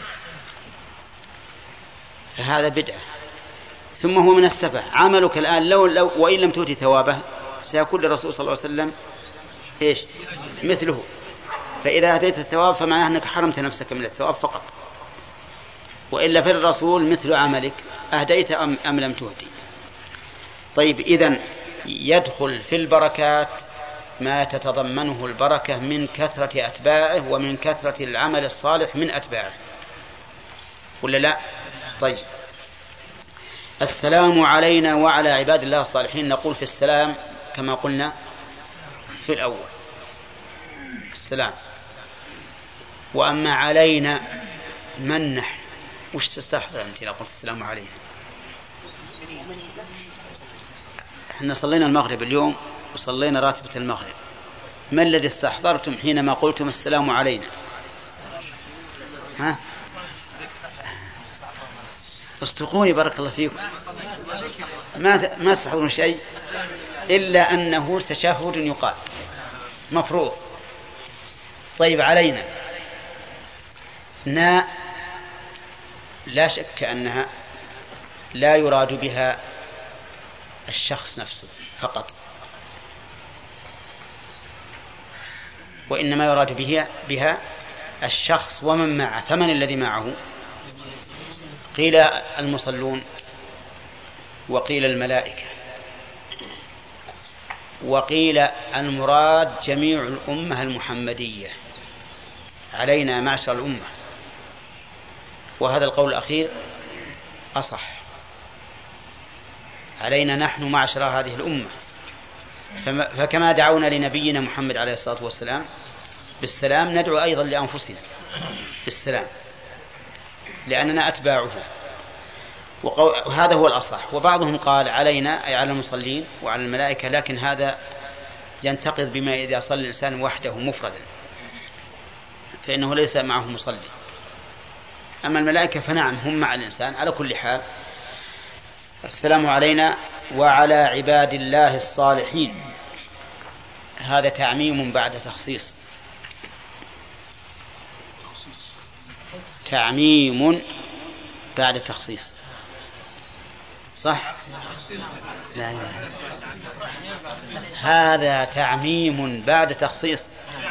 فهذا بدعة. ثم هو من السفه. عملك الآن لو, لو وإن لم تؤتي ثوابه سيكون للرسول صلى الله عليه وسلم إيش؟ مثله. فإذا أتيت الثواب فمعناه أنك حرمت نفسك من الثواب فقط، وإلا في الرسول مثل عملك، أهديت أم, أم لم تهدي. طيب، إذن يدخل في البركات ما تتضمنه البركة من كثرة أتباعه ومن كثرة العمل الصالح من أتباعه، ولا لا؟ طيب، السلام علينا وعلى عباد الله الصالحين. نقول في السلام كما قلنا في الأول السلام، وأما علينا من نحن؟ وش تستحضر أنت لو قلت السلام علينا؟ احنا صلينا المغرب اليوم وصلينا راتبة المغرب، ما الذي استحضرتم حينما قلتم السلام علينا؟ ها؟ اصدقوني بارك الله فيكم، ما ما تستحضرون شيء إلا أنه تشهد يقال مفروض. طيب، علينا نا لا شك أنها لا يراد بها الشخص نفسه فقط، وإنما يراد بها, بها الشخص ومن معه. فمن الذي معه؟ قيل المصلون، وقيل الملائكة، وقيل المراد جميع الأمة المحمدية، علينا معشر الأمة. وهذا القول الأخير أصح، علينا نحن معشر هذه الأمة. فكما دعونا لنبينا محمد عليه الصلاة والسلام بالسلام ندعو أيضا لأنفسنا بالسلام، لأننا أتباعه، وهذا هو الأصح. وبعضهم قال علينا أي على المصلين وعلى الملائكة، لكن هذا ينتقض بما إذا صلى الإنسان وحده مفردا فإنه ليس معه مصلي. أما الملائكة فنعم هم مع الإنسان. على كل حال، السلام علينا وعلى عباد الله الصالحين، هذا تعميم بعد تخصيص، تعميم بعد تخصيص، صح؟ لا لا. هذا تعميم بعد تخصيص.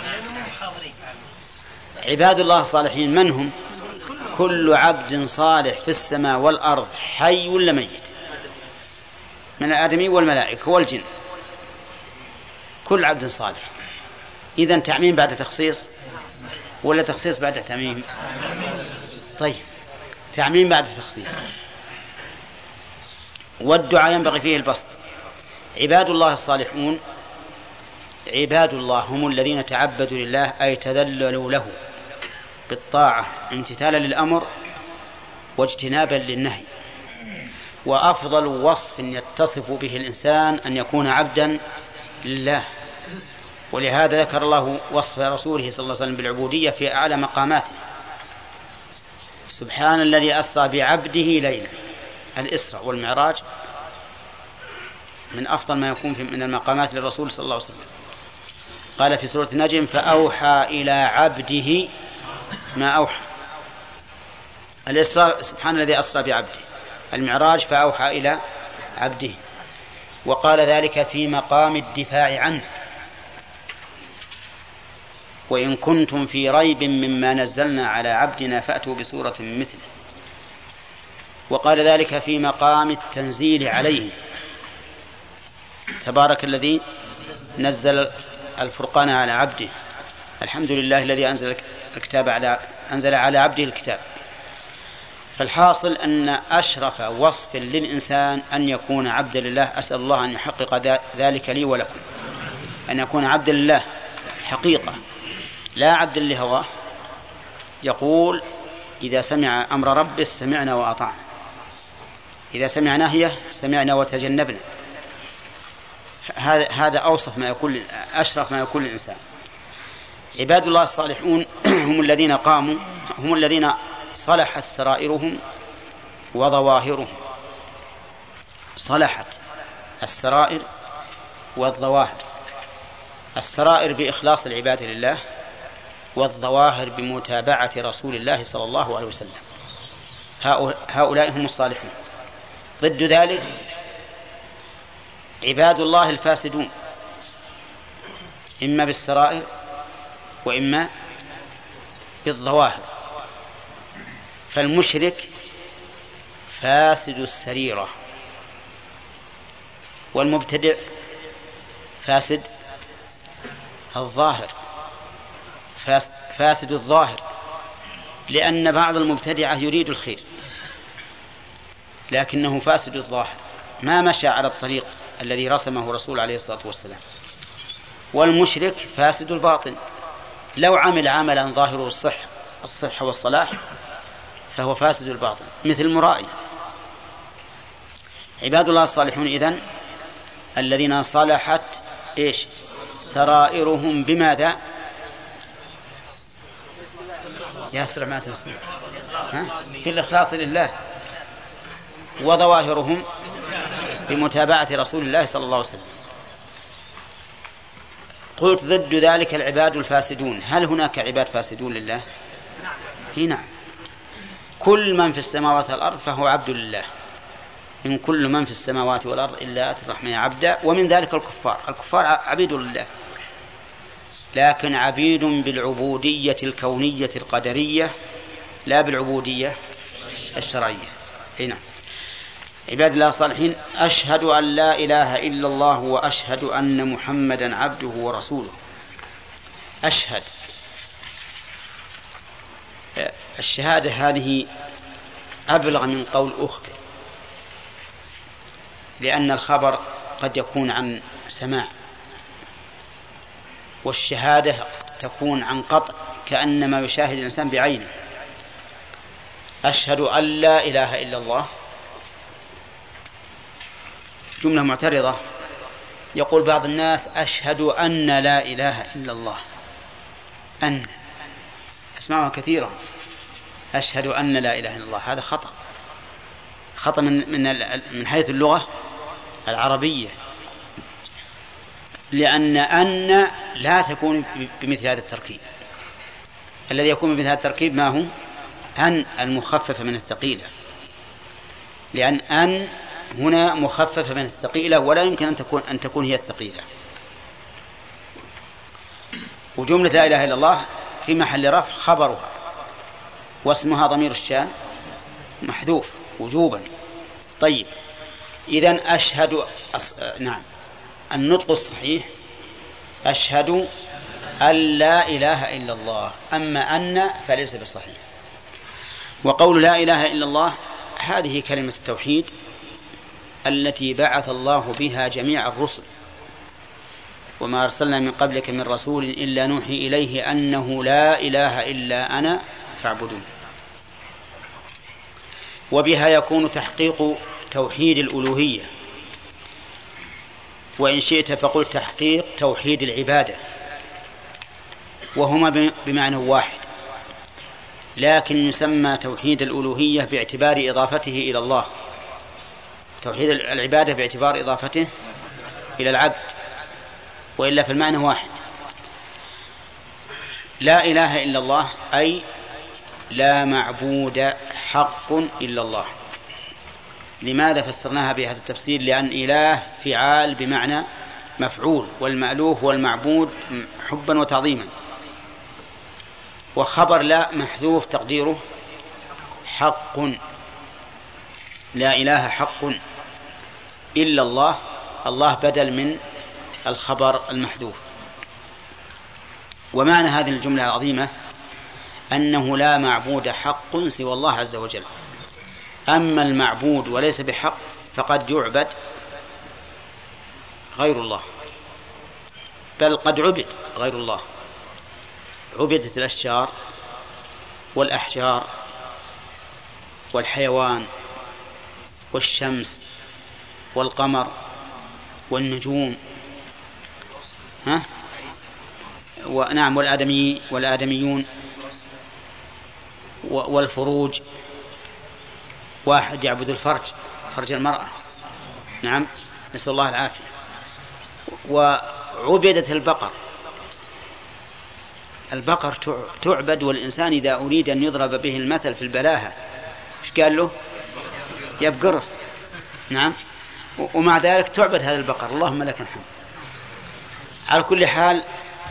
عباد الله الصالحين من هم؟ كل عبد صالح في السماء والأرض، حي ولا ميت. من الآدمي والملائكة والجن، كل عبد صالح. إذن تعميم بعد تخصيص ولا تخصيص بعد تعميم؟ طيب، تعميم بعد تخصيص. والدعاء ينبغي فيه البسط. عباد الله الصالحون، عباد الله هم الذين تعبدوا لله أي تذللوا له بالطاعة امتثالا للأمر واجتنابا للنهي. وأفضل وصف يتصف به الإنسان أن يكون عبدا لله، ولهذا ذكر الله وصف رسوله صلى الله عليه وسلم بالعبودية في أعلى مقاماته. سبحان الذي أسرى بعبده ليلا. الإسراء والمعراج من أفضل ما يكون من المقامات للرسول صلى الله عليه وسلم. قال في سورة النجم: فأوحى إلى عبده ما أوحى. الإسراء سبحان الذي أسرى بعبده، المعراج فأوحى إلى عبده. وقال ذلك في مقام الدفاع عنه: وإن كنتم في ريب مما نزلنا على عبدنا فأتوا بسورة من مثله. وقال ذلك في مقام التنزيل عليه: تبارك الذي نزل الفرقان على عبده، الحمد لله الذي أنزل الكتاب على أنزل على عبده الكتاب. فالحاصل أن أشرف وصف للإنسان أن يكون عبدا لله. أسأل الله أن يحقق ذلك لي ولكم، أن يكون عبدا لله حقيقة، لا عبدا لهواه. يقول: إذا سمع أمر ربه سمعنا وأطعنا، إذا سمع نهيه سمعنا وتجنبنا. هذا هذا أوصف ما يكون، أشرف ما يكون الإنسان. عباد الله الصالحون هم الذين قاموا، هم الذين صلحت سرائرهم وظواهرهم. صلحت السرائر والظواهر. السرائر بإخلاص العبادة لله، والظواهر بمتابعة رسول الله صلى الله عليه وسلم. هؤلاء هم الصالحون. ضد ذلك عباد الله الفاسدون، إما بالسرائر وإما بالظواهر. فالمشرك فاسد السريرة، والمبتدع فاسد الظاهر، فاسد الظاهر، لأن بعض المبتدعة يريد الخير لكنه فاسد الظاهر، ما مشى على الطريق الذي رسمه رسول عليه الصلاة والسلام. والمشرك فاسد الباطن، لو عمل عملا ظاهره الصح الصحة والصلاح فهو فاسد الباطن، مثل المرائي. عباد الله الصالحون إذن الذين صلحت إيش سرائرهم بماذا؟ ياسر ما تسمع في الإخلاص لله، وظواهرهم بمتابعة رسول الله صلى الله عليه وسلم. قلت ضد ذلك العباد الفاسدون. هل هناك عباد فاسدون لله؟ نعم. كل من في السماوات والأرض فهو عبد لله. إن كل من في السماوات والأرض إلا آتي الرحمن عبدا. ومن ذلك الكفار. الكفار عبيد لله، لكن عبيد بالعبودية الكونية القدرية لا بالعبودية الشرعية. هنا عباد الله الصالحين: أشهد أن لا إله إلا الله وأشهد أن محمدا عبده ورسوله. أشهد، الشهادة هذه أبلغ من قول أخبر، لأن الخبر قد يكون عن سماع، والشهادة تكون عن قطع، كأنما يشاهد الإنسان بعينه. أشهد أن لا إله إلا الله جملة معترضة. يقول بعض الناس: أشهد أن لا إله إلا الله. أن أسمعها كثيرا، أشهد أن لا إله إلا الله. هذا خطأ، خطأ من من من حيث اللغة العربية، لأن أن لا تكون بمثل هذا التركيب. الذي يكون بمثل هذا التركيب ما هو؟ أن المخففة من الثقيلة، لأن أن هنا مخففة من الثقيلة، ولا يمكن أن تكون أن تكون هي الثقيلة. وجملة لا إله إلا الله في محل رفع خبرها، واسمها ضمير الشان محذوف وجوبا. طيب، إذن أشهد أص... نعم النطق الصحيح أشهد أن لا إله إلا الله، أما أن فليس بصحيح. وقول لا إله إلا الله هذه كلمة التوحيد التي بعث الله بها جميع الرسل، وما أرسلنا من قبلك من رسول إلا نوحي إليه أنه لا إله إلا أنا فاعبدون. وبها يكون تحقيق توحيد الألوهية، وإن شئت فقل تحقيق توحيد العبادة، وهما بمعنى واحد، لكن يسمى توحيد الألوهية باعتبار إضافته إلى الله، توحيد العبادة باعتبار إضافته إلى العبد، وإلا في المعنى واحد. لا إله إلا الله أي لا معبود حق إلا الله. لماذا فسرناها بهذا التفسير؟ لأن إله فعال بمعنى مفعول، والمألوه هو المعبود حبا وتعظيما. وخبر لا محذوف تقديره حق، لا إله حق إلا الله، الله بدل من الخبر المحذوف. ومعنى هذه الجملة العظيمة أنه لا معبود حق سوى الله عز وجل. أما المعبود وليس بحق فقد يعبد غير الله، بل قد عبد غير الله. عبدت الأشجار والأحجار والحيوان والشمس والقمر والنجوم، ها؟ ونعم والآدمي والآدميون والفروج. واحد يعبد الفرج، فرج المرأة، نعم، نسأل الله العافية. وعبدت البقر، البقر تعبد، والإنسان إذا أريد أن يضرب به المثل في البلاهة إيش قال له؟ يبقره، نعم، ومع ذلك تعبد هذا البقر، اللهم لك الحمد. على كل حال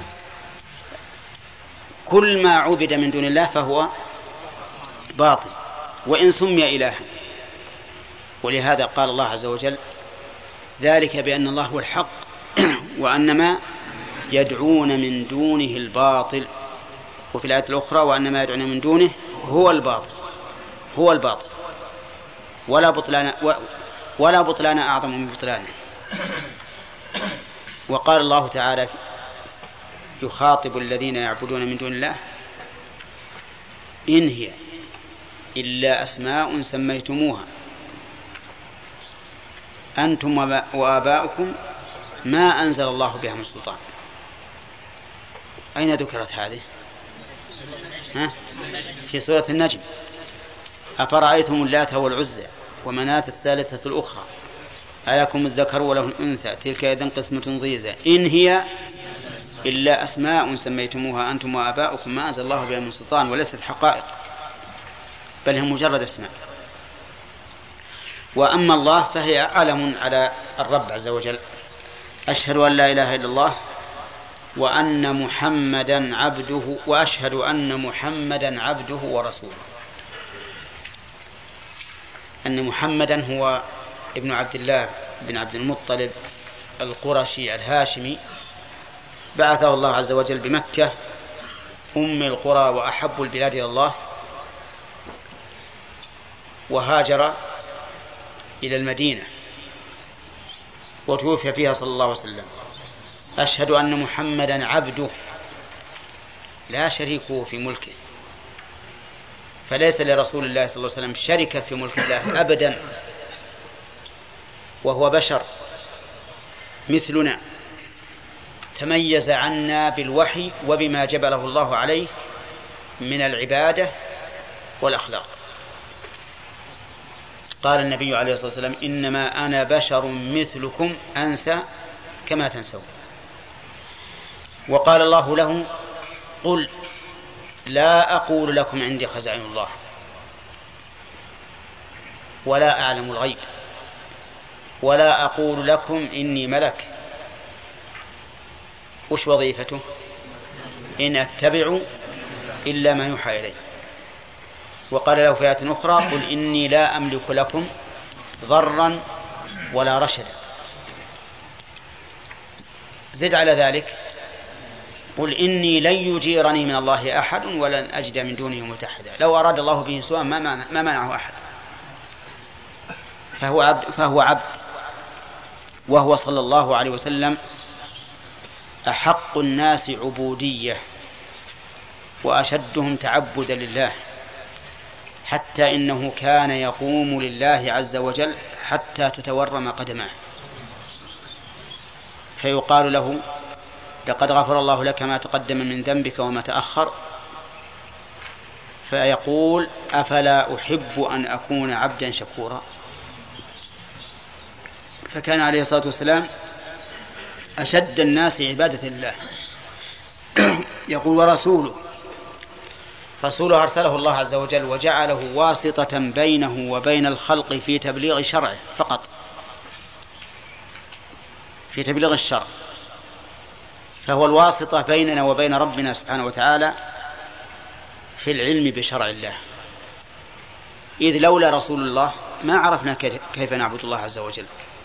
كل ما عبد من دون الله فهو باطل وإن سمي إلها. ولهذا قال الله عز وجل ذلك بأن الله هو الحق وأن ما يدعون من دونه الباطل. وفي الآية الأخرى وأن ما يدعون من دونه هو الباطل، هو الباطل ولا بطلان ولا بطلان أعظم من بطلانه. وقال الله تعالى يخاطب الذين يعبدون من دون الله إن هي إلا أسماء سميتموها أنتم وآباؤكم ما أنزل الله بها من سلطان. أين ذكرت هذه؟ ها؟ في سورة النجم. أفرأيتم اللات والعزى ومناة الثالثة الأخرى ألكم الذكر وله الأنثى تلك إذن قسمة ضيزى إن هي إلا أسماء سميتموها أنتم وآباؤكم ما أنزل الله بها من سلطان. وليست حقائق بل هي مجرد اسماء. وأما الله فهي علم على الرب عز وجل. أشهد أن لا إله إلا الله وأن محمدا عبده وأشهد أن محمدا عبده ورسوله. أن محمدا هو ابن عبد الله بن عبد المطلب القرشي الهاشمي، بعثه الله عز وجل بمكة أم القرى وأحب البلاد إلى الله، وهاجر إلى المدينة وتوفي فيها صلى الله عليه وسلم. أشهد أن محمدا عبده لا شريكه في ملكه، فليس لرسول الله صلى الله عليه وسلم شركة في ملك الله أبدا، وهو بشر مثلنا تميز عنا بالوحي وبما جبله الله عليه من العبادة والأخلاق. قال النبي عليه الصلاة والسلام إنما أنا بشر مثلكم أنسى كما تنسون. وقال الله له قل لا أقول لكم عندي خزائن الله ولا أعلم الغيب ولا أقول لكم إني ملك. وش وظيفته؟ إن أتبع إلا ما يوحى إلي. وقال له في آية أخرى قل إني لا أملك لكم ضرا ولا رشد. زد على ذلك قل إني لن يجيرني من الله أحد ولن أجد من دونه ملتحدا. لو أراد الله به سوءا ما ما منعه أحد، فهو عبد, فهو عبد وهو صلى الله عليه وسلم أحق الناس عبودية وأشدهم تعبدا لله، حتى إنه كان يقوم لله عز وجل حتى تتورم قدماه، فيقال له لقد غفر الله لك ما تقدم من ذنبك وما تأخر، فيقول أفلا أحب أن أكون عبدا شكورا. فكان عليه الصلاة والسلام أشد الناس عبادة لله. يقول ورسوله رسوله أرسله الله عز وجل وجعله واسطة بينه وبين الخلق في تبليغ شرعه فقط، في تبليغ الشرع، فهو الواسطة بيننا وبين ربنا سبحانه وتعالى في العلم بشرع الله، إذ لولا رسول الله ما عرفنا كيف نعبد الله عز وجل.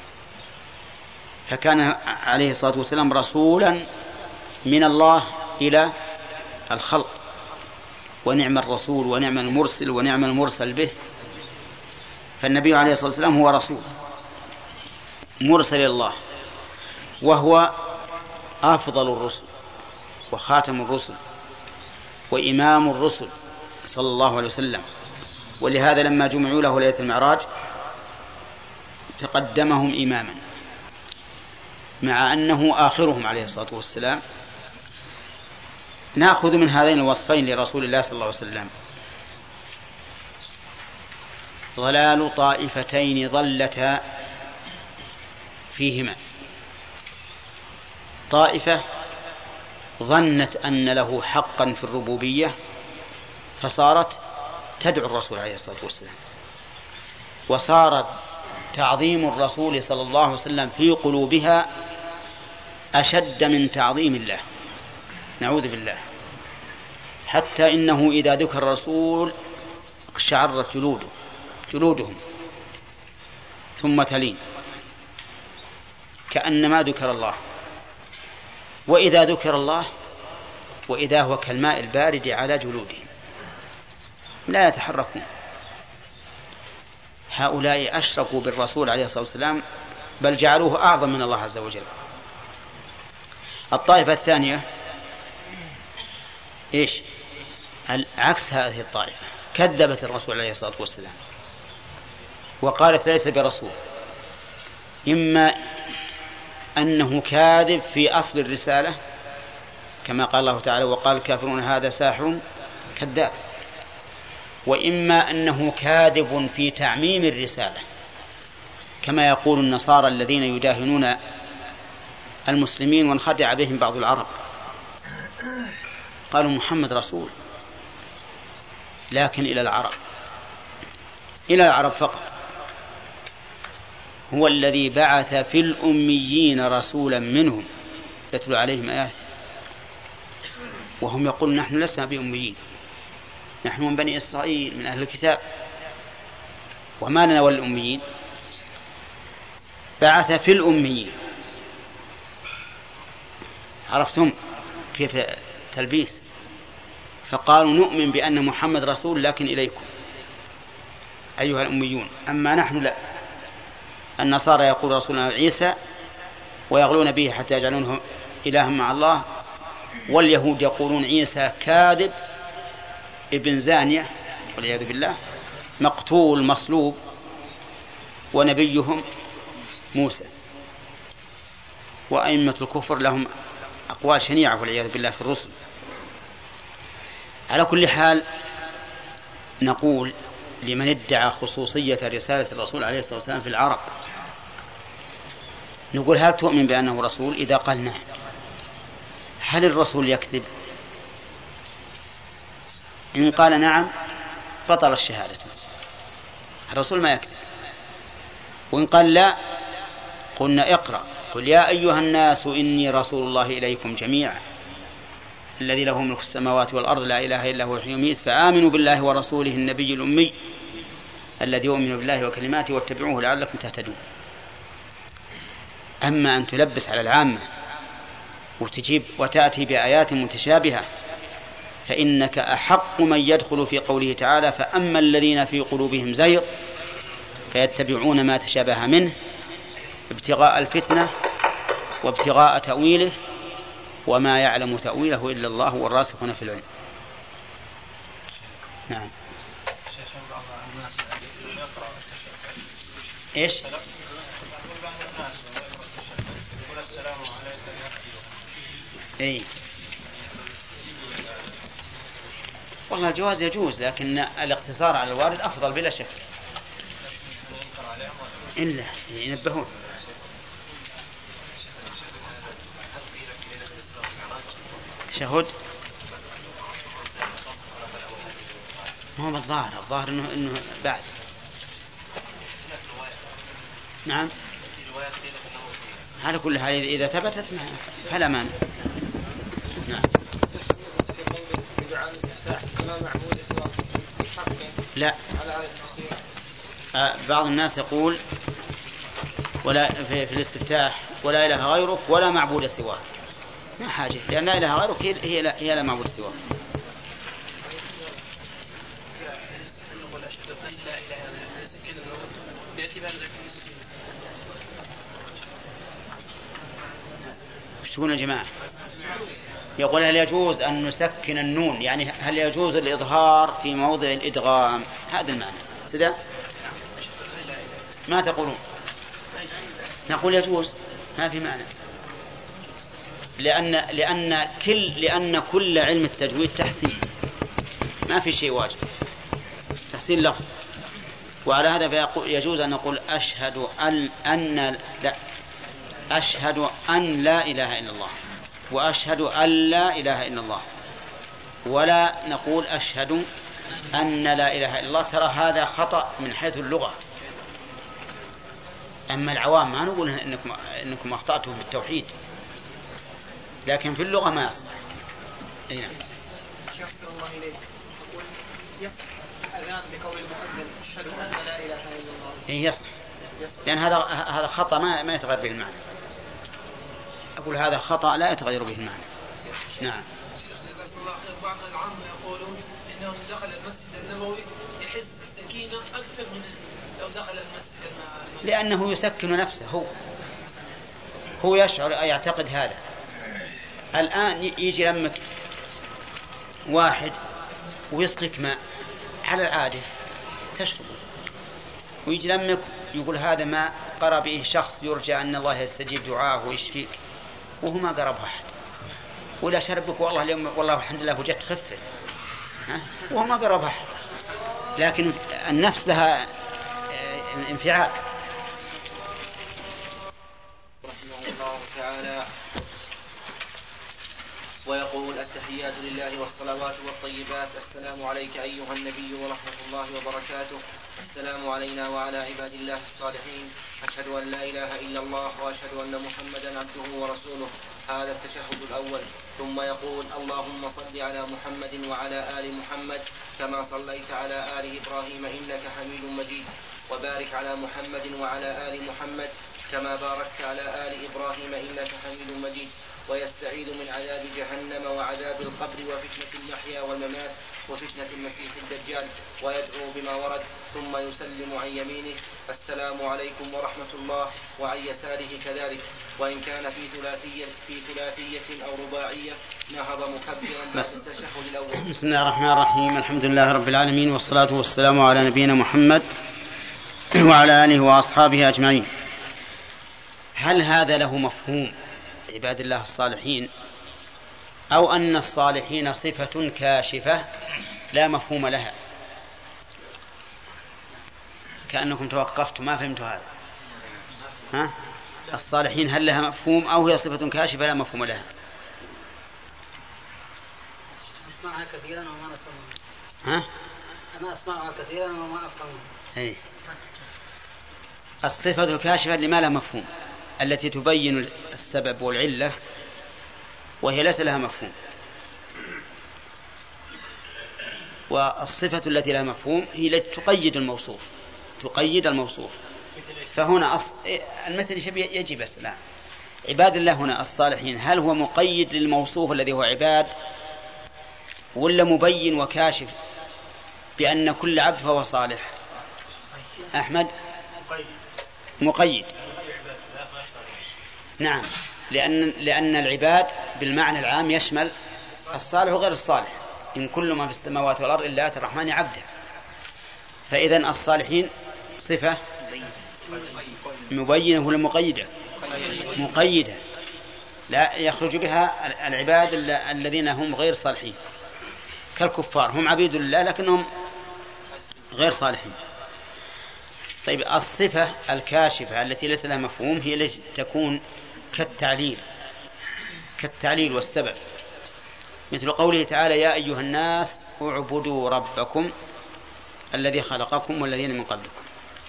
فكان عليه الصلاة والسلام رسولا من الله إلى الخلق، ونعم الرسول ونعم المرسل ونعم المرسل به. فالنبي عليه الصلاة والسلام هو رسول مرسل الله، وهو أفضل الرسل وخاتم الرسل وإمام الرسل صلى الله عليه وسلم. ولهذا لما جمعوا له ليلة المعراج تقدمهم إماما، مع أنه آخرهم عليه الصلاة والسلام. نأخذ من هذين الوصفين لرسول الله صلى الله عليه وسلم: ضلال طائفتين ضلتا فيهما، طائفة ظنت أن له حقا في الربوبية فصارت تدعو الرسول عليه الصلاة والسلام، وصارت تعظيم الرسول صلى الله عليه وسلم في قلوبها أشد من تعظيم الله، نعوذ بالله، حتى إنه إذا ذكر الرسول اقشعرت جلوده جلودهم ثم تلين كأنما ذكر الله. وإذا ذكر الله وإذا هو كالماء البارد على جلودهم لا يتحركون. هؤلاء أشركوا بالرسول عليه الصلاة والسلام، بل جعلوه أعظم من الله عز وجل. الطائفة الثانية إيش؟ عكس هذه الطائفة، كذبت الرسول عليه الصلاة والسلام وقالت ليس برسول، إما أنه كاذب في أصل الرسالة كما قال الله تعالى وقال الكافرون هذا ساحر كذاب، وإما أنه كاذب في تعميم الرسالة كما يقول النصارى الذين يداهنون المسلمين وانخدع بهم بعض العرب، قالوا محمد رسول لكن إلى العرب، إلى العرب فقط. هو الذي بعث في الأميين رسولا منهم يتلو عليهم آياته، وهم يقولون نحن لسنا بأميين، نحن من بني إسرائيل من أهل الكتاب، وما لنا والأميين. بعث في الأميين، عرفتم كيف تلبيس؟ فقالوا نؤمن بأن محمد رسول لكن إليكم أيها الأميون، أما نحن لا. النصارى يقول رسولنا عيسى ويغلون به حتى يجعلونه إلها مع الله، واليهود يقولون عيسى كاذب ابن زانية والعياذ بالله مقتول مصلوب، ونبيهم موسى. وأئمة الكفر لهم أقوال شنيعة والعياذ بالله في الرسل. على كل حال نقول لمن ادعى خصوصية رسالة الرسول عليه الصلاة والسلام في العرب، نقول هل تؤمن بأنه رسول؟ إذا قال نعم، هل الرسول يكذب؟ إن قال نعم بطل الشهادة، الرسول ما يكذب. وإن قال لا قلنا اقرأ قل يا أيها الناس إني رسول الله إليكم جميعا الذي له ملك السماوات والأرض لا إله إلا هو يحيي ويميت فآمنوا بالله ورسوله النبي الأمي الذي يؤمن بالله وكلماته واتبعوه لعلكم تهتدون. أما أن تلبس على العامة وتجيب وتأتي بآيات متشابهة فإنك أحق من يدخل في قوله تعالى فأما الذين في قلوبهم زيغ فيتبعون ما تشابه منه ابتغاء الفتنة وابتغاء تأويله وما يعلم تأويله إلا الله والراسخون في العلم. نعم. إيش؟ إيه والله الجواز يجوز لكن الاقتصار على الوارد أفضل بلا شك إلا ينبهون. تشهد ما هو الظاهر الظاهر إنه إنه بعد. نعم على كل حال إذا ثبتت فلا مانع. نعم. لا آه بعض الناس يقول ولا في, في الاستفتاح ولا إله غيرك ولا معبود سواك. ما حاجة لأن لا إله غيرك هي, هي, لا, هي لا معبود سواك. وش تقول يا جماعة؟ يقول هل يجوز أن نسكن النون يعني هل يجوز الإظهار في موضع الإدغام؟ هذا المعنى سدى ما تقولون؟ نقول يجوز ما في معنى لأن لأن كل لأن كل علم التجويد تحسين ما في شيء واجب تحسين لفظ. وعلى هذا يجوز أن نقول أشهد أن أن لا أشهد أن لا إله إلا الله وأشهد أن لا إله إلا الله ولا نقول أشهد أن لا إله إلا الله. ترى هذا خطأ من حيث اللغة. أما العوام ما نقول إنكم, إنكم أخطأتم بالتوحيد لكن في اللغة ما يصح. أي نعم. شكر الله إليك. أقول يصح الأذان بقول المؤذن أشهد أن لا إله إلا الله. إيه يصح لأن هذا هذا خطأ ما ما يتغير به المعنى. أقول هذا خطأ لا يتغير به المعنى. نعم. بعض العامة يقولون إنه إذا دخل المسجد النبوي يحس بالسكينة أكثر من لو دخل المسجد النبوي لأنه يسكن نفسه هو هو يشعر يعتقد هذا. الآن يجي لمك واحد ويسقيك ماء على العادة تشربه ويجي لمك يقول هذا ماء قرأ به شخص يرجى أن الله يستجيب دعاه ويشفيك وهو ما قرب أحد ولا شربك والله اليوم والله الحمد لله وجدت خفة وهو ما قرب أحد لكن النفس لها انفعال. رحمه الله تعالى ويقول التحيات لله والصلوات والطيبات السلام عليك أيها النبي ورحمة الله وبركاته. السلام علينا وعلى عباد الله الصالحين. أشهد أن لا إله إلا الله وأشهد أن محمدا عبده ورسوله. هذا التشهد الأول. ثم يقول اللهم صل على محمد وعلى آل محمد كما صليت على آل إبراهيم إنك حميد مجيد وبارك على محمد وعلى آل محمد كما باركت على آل إبراهيم إنك حميد مجيد ويستعيذ من عذاب جهنم وعذاب القبر وفتنة المحيا والممات وفتنة المسيح الدجال ويدعو بما ورد ثم يسلم عن يمينه السلام عليكم ورحمة الله وعن يساره كذلك. وإن كان في ثلاثية في ثلاثية أو رباعية نهض مكبرا بعد التشهد الأول. بسم الله الرحمن الرحيم. الحمد لله رب العالمين والصلاة والسلام على نبينا محمد وعلى آله وأصحابه أجمعين. هل هذا له مفهوم عباد الله الصالحين أو أن الصالحين صفة كاشفة لا مفهوم لها؟ كأنكم توقفتوا ما فهمتوا هذا. ها؟ الصالحين هل لها مفهوم أو هي صفة كاشفة لا مفهوم لها؟ أسمعها كثيرا وما أفهمها. ها؟ أنا أسمعها كثيرا وما أفهمها. أي. الصفة الكاشفة لما لا مفهوم التي تبين السبب والعلة وهي ليس لها مفهوم. والصفة التي لها مفهوم هي التي تقيد الموصوف تقيد الموصوف. فهنا أص... المثل يجب بس لا عباد الله هنا الصالحين هل هو مقيد للموصوف الذي هو عباد، ولا مبين وكاشف بأن كل عبد فهو صالح؟ أحمد مقيد. نعم، لأن, لأن العباد بالمعنى العام يشمل الصالح وغير الصالح، إن كل ما في السماوات والأرض إلا آتي الرحمن عبدا. فإذن الصالحين صفة مبينة ولا مقيدة؟ مقيدة، لا يخرج بها العباد الذين هم غير صالحين كالكفار، هم عبيد الله لكنهم غير صالحين. طيب الصفة الكاشفة التي ليس لها مفهوم هي التي تكون كالتعليل كالتعليل والسبب، مثل قوله تعالى يا أيها الناس اعبدوا ربكم الذي خلقكم والذين من قبلكم.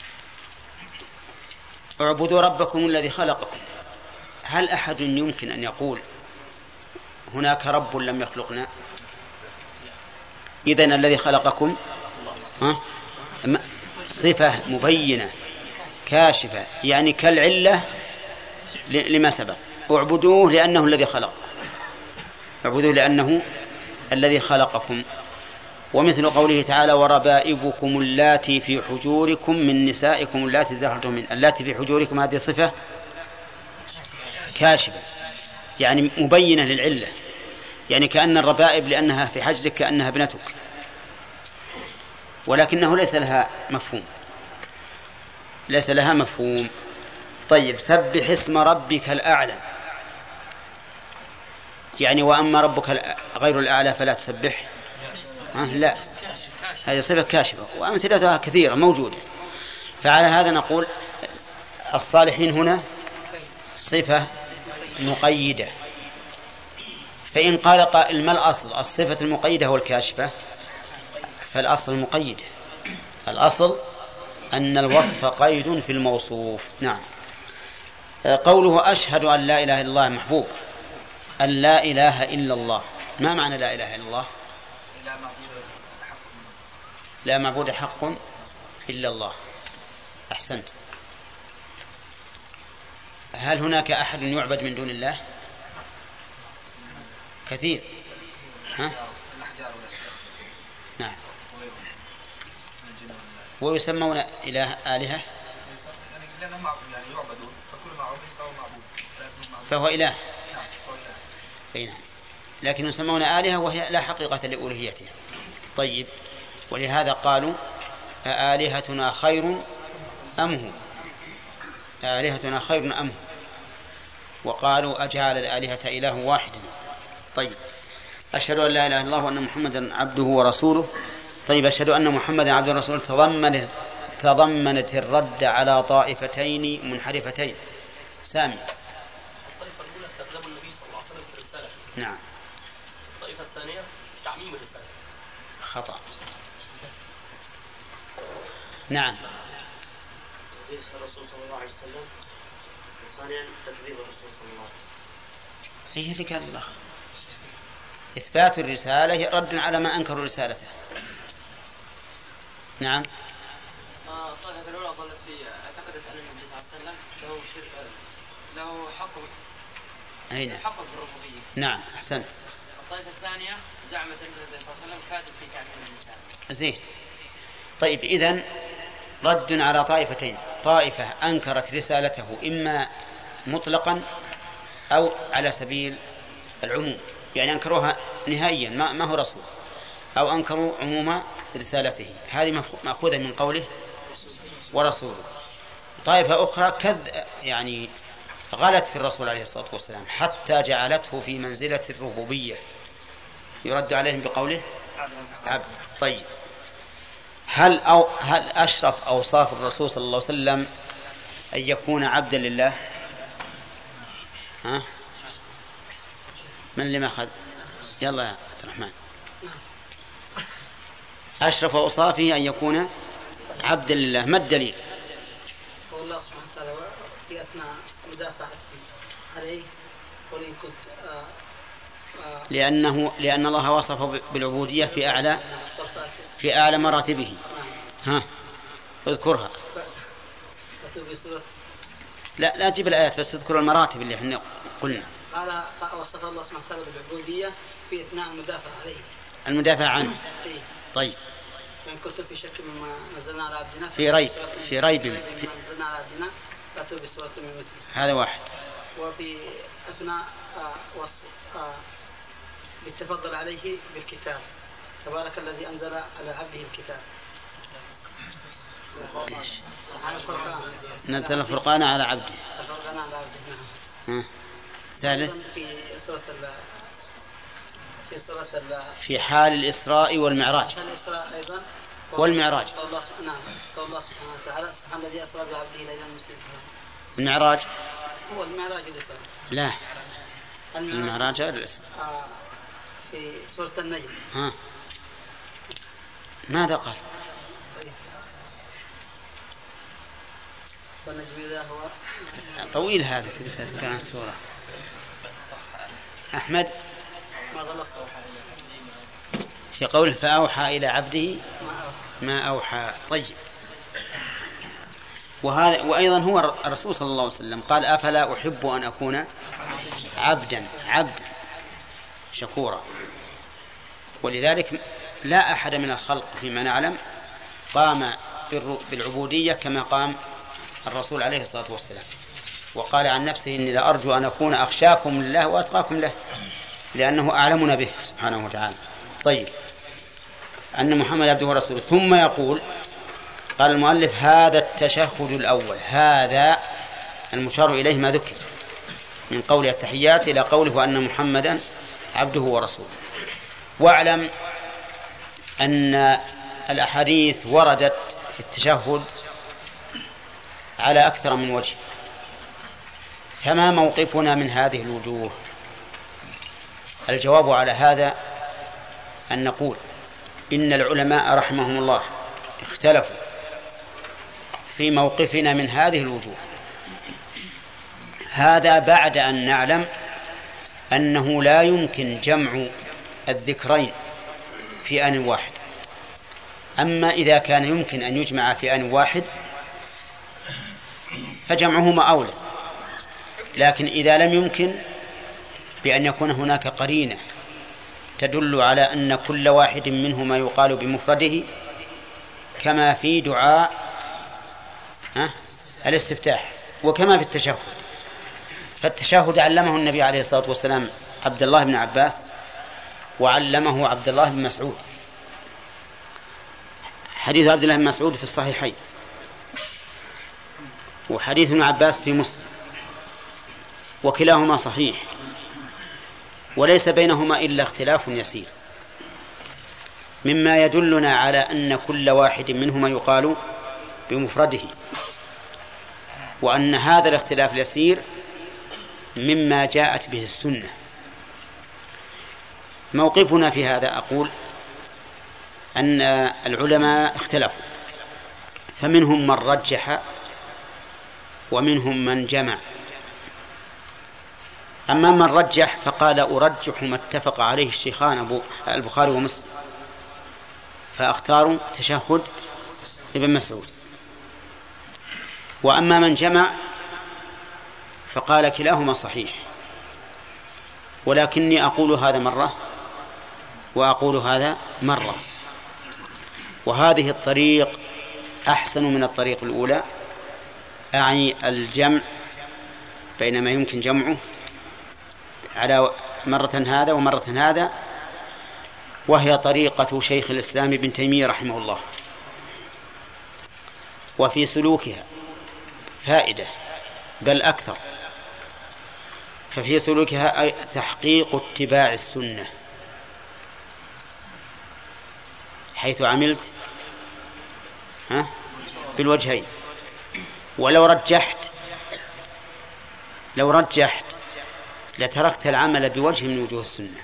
اعبدوا ربكم الذي خلقكم، هل أحد يمكن أن يقول هناك رب لم يخلقنا؟ إذن الذي خلقكم صفة مبينة كاشفة، يعني كالعلة لما سبق. اعبدوه لأنه الذي خلقكم، اعبدوه لأنه الذي خلقكم. ومثل قوله تعالى وربائبكم اللاتي في حجوركم من نسائكم اللاتي دخلتم من، اللاتي في حجوركم هذه صفة كاشفة يعني مبينة للعلة، يعني كأن الربائب لأنها في حجرك كأنها ابنتك، ولكنه ليس لها مفهوم ليس لها مفهوم. طيب سبح اسم ربك الأعلى، يعني وأما ربك غير الأعلى فلا تسبح، أه لا، هذه صفة كاشفة وأمثلتها كثيرة موجودة. فعلى هذا نقول الصالحين هنا صفة مقيدة. فإن قال قائل ما الأصل، الصفة المقيدة والكاشفة؟ فالأصل المقيدة، الأصل أن الوصف قيد في الموصوف. نعم. قوله أشهد أن لا إله إلا الله محبوب، أن لا إله إلا الله، ما معنى لا إله إلا الله؟ لا معبود حق إلا الله. أحسنت. هل هناك أحد يعبد من دون الله؟ كثير. ها؟ نعم. ويسمون إله آلهة فهو إله، نعم، لكن يسمون آلهة وهي لا حقيقة لألوهيتها. طيب، ولهذا قالوا آلهتنا خير أم هو، آلهتنا خير أم هو، وقالوا أجعل الآلهة إله واحدا. طيب، أشهد أن لا إله إلا الله وأن محمدا عبده ورسوله. طيب، أشهد أن محمدا عبده ورسوله تضمنت تضمنت الرد على طائفتين منحرفتين. سامي. الطائفة الأولى كذبوا النبي صلى الله عليه وسلم في الرسالة. نعم. الطائفة الثانية تعميم الرسالة. خطأ. نعم. تكذيب الرسول صلى الله عليه وسلم، ثانيا تكذيب الرسول صلى الله عليه وسلم. هي اللي قال الله إثبات الرسالة رد على من أنكروا رسالته. نعم. الطائفة الأولى ظلت في اعتقدت أن النبي صلى الله عليه وسلم له شرك له حق أين حق بالربوبية. نعم، أحسنت. الطائفة الثانية زعمت أن النبي صلى الله عليه وسلم كاذب في تعميم الرسالة. زين. طيب، إذن رد على طائفتين، طائفة أنكرت رسالته إما مطلقا أو على سبيل العموم، يعني أنكروها نهائيا ما, ما هو رسول، أو أنكروا عموم رسالته، هذه مأخوذة من قوله ورسوله. طائفة أخرى كذ يعني غلت في الرسول عليه الصلاة والسلام حتى جعلته في منزلة الربوبية، يرد عليهم بقوله عبد. طيب، هل أو هل أشرف أوصاف الرسول صلى الله عليه وسلم أن يكون عبدا لله؟ ها؟ من اللي ما أخذ؟ يلا يا عبد الرحمن. أشرف أوصافه أن يكون عبدا لله، ما الدليل؟ والله سبحانه وتعالى في أثناء مدافعته عليه ولن كنت آه آه لأنه لأن الله وصفه بالعبودية في أعلى في أعلى مراتبه. ها، اذكرها. لا لا تجيب الآيات بس تذكر المراتب اللي احنا قلنا. قال وصف الله سبحانه وتعالى بالعبودية في إثناء المدافع عليه، المدافع عنه. إيه؟ طيب فإن كنت في شك مما نزلنا على عبدنا في ريب في ريب في نزلنا على عبدنا فأتوا بسورة من مثله. هذا واحد. وفي أثناء آه وصف آه بالتفضل عليه بالكتاب، تبارك الذي أنزل على عبده الكتاب. نزل الفرقان على عبده. الفرقان على عبده. نعم. ثالث في سورة ال في سورة ال في حال الإسراء والمعراج. حال الإسراء أيضا والمعراج. الله سبحانه نعم قول الله سبحانه وتعالى سبحان الذي أسرى بعبده ليلا من المسجد المعراج هو المعراج الإسراء. لا المعراج غير الإسراء. آه في سورة النجم. ها ماذا قال؟ والنجم إذا هو طويل هذا تذكر عن السورة. أحمد ما ضل في قوله فأوحى إلى عبده ما أوحى. طيب وهذا وأيضا هو الرسول صلى الله عليه وسلم قال أفلا أحب أن أكون عبدا عبدا شكورا. ولذلك لا أحد من الخلق فيما نعلم قام بالعبودية كما قام الرسول عليه الصلاة والسلام، وقال عن نفسه إني لأرجو أن أكون أخشاكم لله وأتقاكم له لأنه أعلمنا به سبحانه وتعالى. طيب أن محمد عبده ورسوله. ثم يقول قال المؤلف هذا التشهد الأول، هذا المشار إليه ما ذكر من قول التحيات إلى قوله أن محمدا عبده ورسوله. واعلم أن الأحاديث وردت في التشهد على أكثر من وجه، فما موقفنا من هذه الوجوه؟ الجواب على هذا أن نقول إن العلماء رحمهم الله اختلفوا في موقفنا من هذه الوجوه، هذا بعد أن نعلم أنه لا يمكن جمع الذكرين في آن واحد. أما إذا كان يمكن أن يجمع في آن واحد فجمعهما أولى، لكن إذا لم يمكن بأن يكون هناك قرينة تدل على أن كل واحد منهما يقال بمفرده كما في دعاء الاستفتاح وكما في التشهد. فالتشهد علمه النبي عليه الصلاة والسلام عبد الله بن عباس وعلمه عبد الله بن مسعود. حديث عبد الله بن مسعود في الصحيحين وحديث ابن عباس في مسلم، وكلاهما صحيح وليس بينهما إلا اختلاف يسير مما يدلنا على أن كل واحد منهما يقال بمفرده، وأن هذا الاختلاف اليسير مما جاءت به السنة. موقفنا في هذا أقول أن العلماء اختلفوا، فمنهم من رجح ومنهم من جمع. أما من رجح فقال أرجح ما اتفق عليه الشيخان أبو البخاري ومسلم، فأختار تشهد ابن مسعود. وأما من جمع فقال كلاهما صحيح، ولكني أقول هذا مرة وأقول هذا مرة، وهذه الطريق أحسن من الطريق الأولى، أعني الجمع بين ما يمكن جمعه على مرة هذا ومرة هذا، وهي طريقة شيخ الإسلام ابن تيمية رحمه الله. وفي سلوكها فائدة بل أكثر، ففي سلوكها تحقيق اتباع السنة، حيث عملت ها بالوجهين. ولو رجحت لو رجحت لتركت العمل بوجه من وجوه السنة.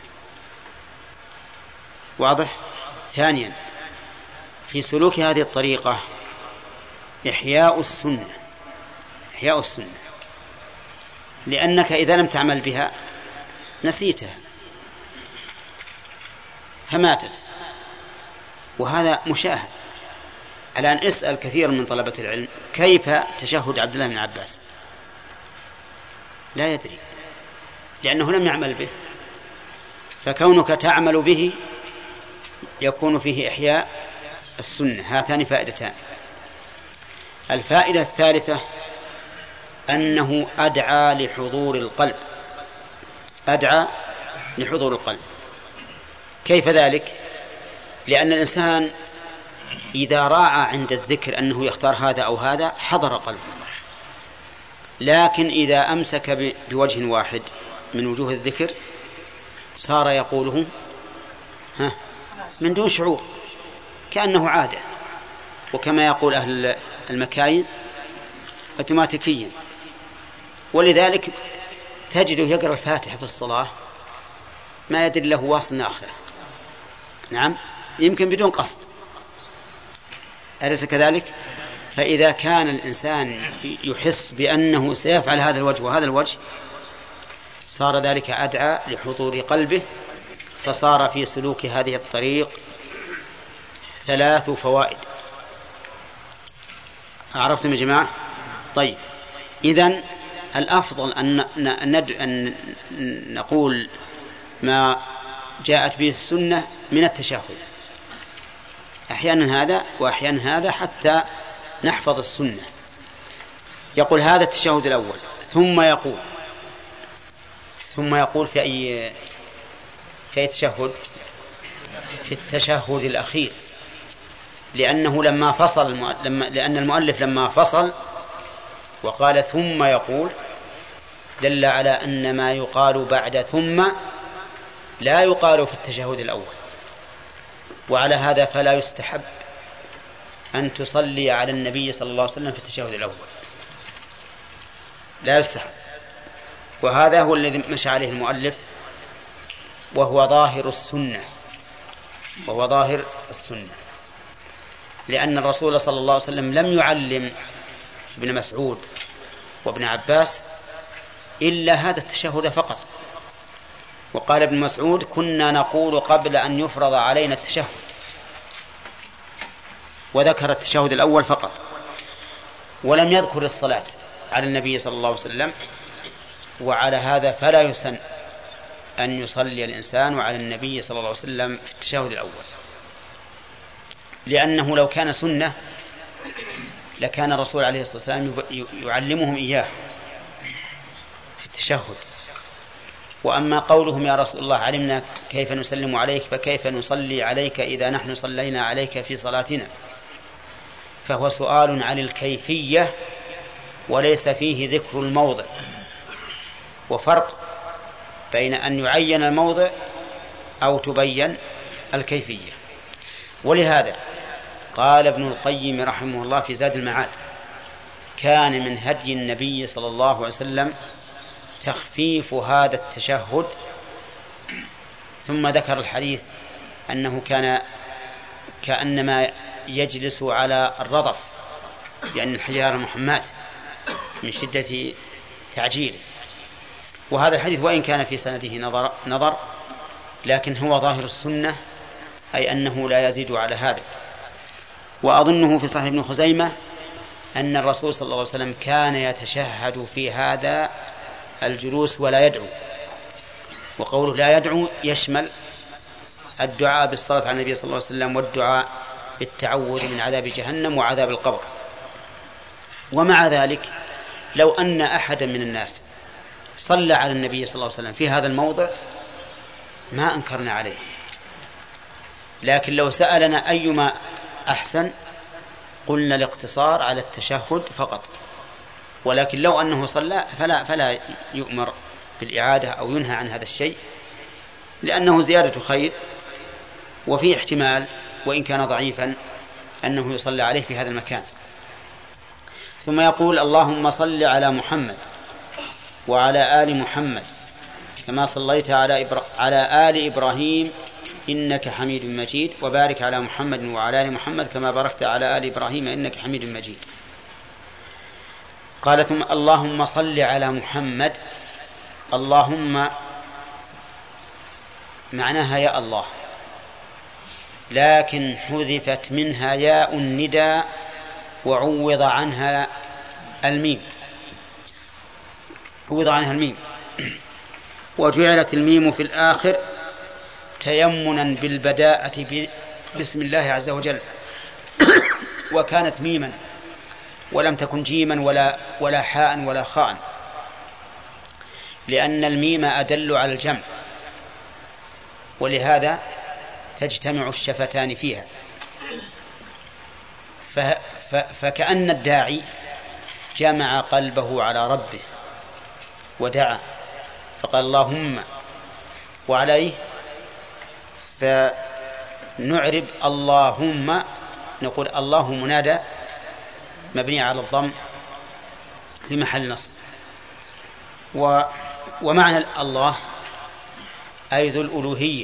واضح؟ ثانيا في سلوك هذه الطريقة إحياء السنة إحياء السنة لأنك إذا لم تعمل بها نسيتها فماتت، وهذا مشاهد. الآن اسأل كثير من طلبة العلم كيف تشهد عبد الله بن عباس، لا يدري، لأنه لم يعمل به. فكونك تعمل به يكون فيه إحياء السنة. هاتان فائدتان. الفائدة الثالثة أنه أدعى لحضور القلب، أدعى لحضور القلب. كيف ذلك؟ لأن الإنسان إذا راعى عند الذكر أنه يختار هذا أو هذا حضر قلبه، لكن إذا أمسك بوجه واحد من وجوه الذكر صار يقوله ها من دون شعور كأنه عادة، وكما يقول أهل المكاين أوتوماتيكيا. ولذلك تجده يقرأ الفاتحة في الصلاة ما يدري له واصل آخره، نعم، يمكن بدون قصد، أليس كذلك؟ فإذا كان الإنسان يحس بأنه سيفعل هذا الوجه وهذا الوجه صار ذلك أدعى لحضور قلبه، فصار في سلوك هذه الطريق ثلاث فوائد. عرفتم يا جماعة؟ طيب، إذن الأفضل أن نقول ما جاءت به السنة من التشهد، أحيانا هذا وأحيانا هذا حتى نحفظ السنة. يقول هذا التشهد الأول، ثم يقول ثم يقول في أي في أي تشهد؟ في التشهد الأخير، لأنه لما فصل لما لأن المؤلف لما فصل وقال ثم يقول دل على أن ما يقال بعد ثم لا يقال في التشهد الأول. وعلى هذا فلا يستحب أن تصلي على النبي صلى الله عليه وسلم في التشهد الأول، لا يستحب. وهذا هو الذي مشى عليه المؤلف، وهو ظاهر السنة وهو ظاهر السنة لأن الرسول صلى الله عليه وسلم لم يعلم ابن مسعود وابن عباس إلا هذا التشهد فقط. وقال ابن مسعود كنا نقول قبل أن يفرض علينا التشهد، وذكر التشهد الأول فقط، ولم يذكر الصلاة على النبي صلى الله عليه وسلم. وعلى هذا فلا يسن أن يصلي الإنسان على النبي صلى الله عليه وسلم في التشهد الأول، لأنه لو كان سنة لكان الرسول عليه الصلاة والسلام يعلمهم إياه في التشهد. وأما قولهم يا رسول الله علمنا كيف نسلم عليك فكيف نصلي عليك إذا نحن صلينا عليك في صلاتنا، فهو سؤال عن الكيفية وليس فيه ذكر الموضع. وفرق بين أن يعين الموضع أو تبين الكيفية. ولهذا قال ابن القيم رحمه الله في زاد المعاد كان من هدي النبي صلى الله عليه وسلم تخفيف هذا التشهد، ثم ذكر الحديث أنه كان كأنما يجلس على الرضف، يعني الحجار المحمات من شدة تعجيله. وهذا الحديث وإن كان في سنده نظر, نظر لكن هو ظاهر السنة، أي أنه لا يزيد على هذا. وأظنه في صحيح ابن خزيمة أن الرسول صلى الله عليه وسلم كان يتشهد في هذا الجلوس ولا يدعو. وقوله لا يدعو يشمل الدعاء بالصلاة على النبي صلى الله عليه وسلم والدعاء بالتعوذ من عذاب جهنم وعذاب القبر. ومع ذلك لو أن أحدا من الناس صلى على النبي صلى الله عليه وسلم في هذا الموضع ما أنكرنا عليه، لكن لو سألنا أيما أحسن قلنا الاقتصار على التشهد فقط. ولكن لو أنه صلى فلا, فلا يؤمر بالإعادة أو ينهى عن هذا الشيء، لأنه زيادة خير، وفي احتمال وإن كان ضعيفا أنه يصلى عليه في هذا المكان. ثم يقول اللهم صل على محمد وعلى آل محمد كما صليت على, إبرا... على آل إبراهيم إنك حميد مجيد، وبارك على محمد وعلى آل محمد كما باركت على آل إبراهيم إنك حميد مجيد. قال ثم اللهم صل على محمد. اللهم معناها يا الله، لكن حذفت منها ياء النداء وعوض عنها الميم. عوض عنها الميم. وجعلت الميم في الآخر تيمنا بالبداءة بسم الله عز وجل، وكانت ميما ولم تكن جيما ولا ولا حاء ولا خاء، لأن الميم أدل على الجمع، ولهذا تجتمع الشفتان فيها. فكأن الداعي جمع قلبه على ربه ودعا فقال اللهم، وعليه فنعرب اللهم، نقول الله منادى مبني على الضم في محل نصب. و ومعنى الله أي ذو الألوهية،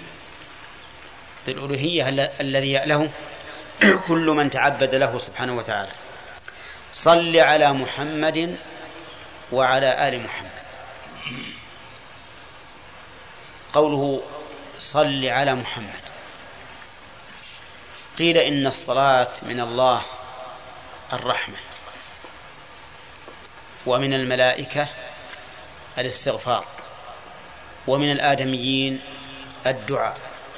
ذو الألوهية الذي له كل من تعبد له سبحانه وتعالى. صل على محمد وعلى آل محمد. قوله صل على محمد، قيل إن الصلاة من الله الرحمة، ومن الملائكة الاستغفار، ومن الآدميين الدعاء.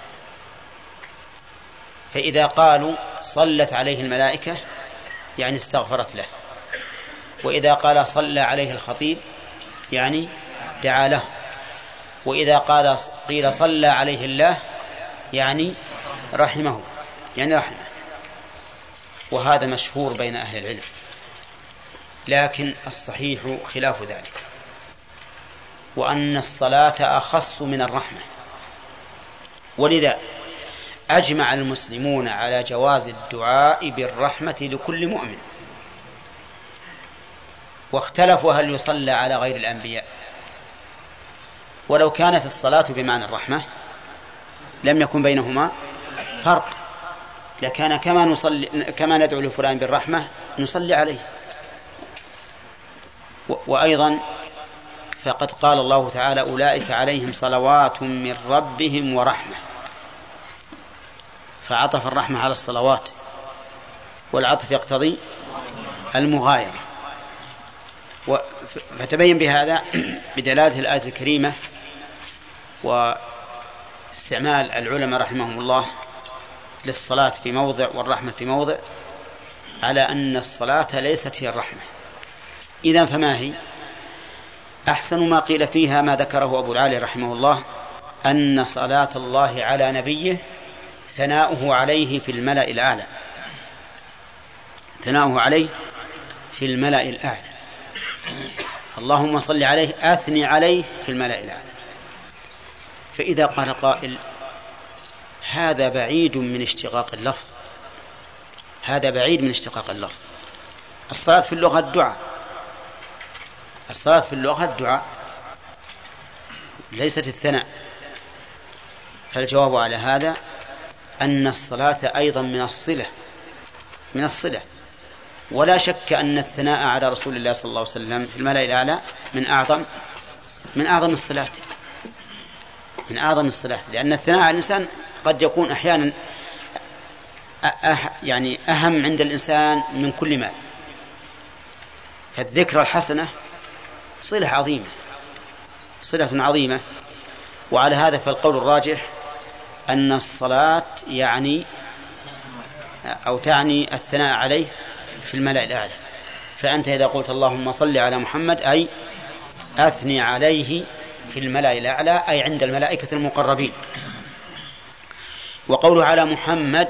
فإذا قالوا صلت عليه الملائكة يعني استغفرت له، وإذا قال صلى عليه الخطيب يعني دعا له، وإذا قال قيل صلى عليه الله يعني رحمه يعني رحمه. وهذا مشهور بين أهل العلم، لكن الصحيح خلاف ذلك، وأن الصلاة أخص من الرحمة. ولذا أجمع المسلمون على جواز الدعاء بالرحمة لكل مؤمن، واختلفوا هل يصلى على غير الأنبياء. ولو كانت الصلاة بمعنى الرحمة لم يكن بينهما فرق، لكان كما نصلي كما ندعو لفلان بالرحمة نصلي عليه. وأيضا فقد قال الله تعالى أولئك عليهم صلوات من ربهم ورحمة، فعطف الرحمة على الصلوات، والعطف يقتضي المغايرة. فتبين بهذا بدلالة الآية الكريمة واستعمال العلماء رحمهم الله للصلاة في موضع والرحمة في موضع على أن الصلاة ليست هي الرحمة. إذن فما هي؟ أحسن ما قيل فيها ما ذكره أبو العالي رحمه الله، أن صلاة الله على نبيه ثناؤه عليه في الملأ الأعلى، ثناؤه عليه في الملأ الأعلى. اللهم صل عليه أثني عليه في الملأ الأعلى. فإذا قال قائل هذا بعيد من اشتقاق اللفظ، هذا بعيد من اشتقاق اللفظ. الصلاة في اللغة الدعاء، الصلاة في اللغة الدعاء ليست الثناء. فالجواب على هذا أن الصلاة أيضا من الصلة، من الصلة. ولا شك أن الثناء على رسول الله صلى الله عليه وسلم في الملأ الأعلى من أعظم من أعظم الصلاة، من أعظم الصلاة، لأن الثناء على الإنسان قد يكون أحيانا أه يعني أهم عند الإنسان من كل مال. فالذكر الحسنة صلة عظيمة، صلة عظيمة. وعلى هذا فالقول الراجح أن الصلاة يعني أو تعني الثناء عليه في الملأ الأعلى. فأنت إذا قلت اللهم صل على محمد أي أثني عليه في الملأ الأعلى، أي عند الملائكة المقربين. وقوله على محمد،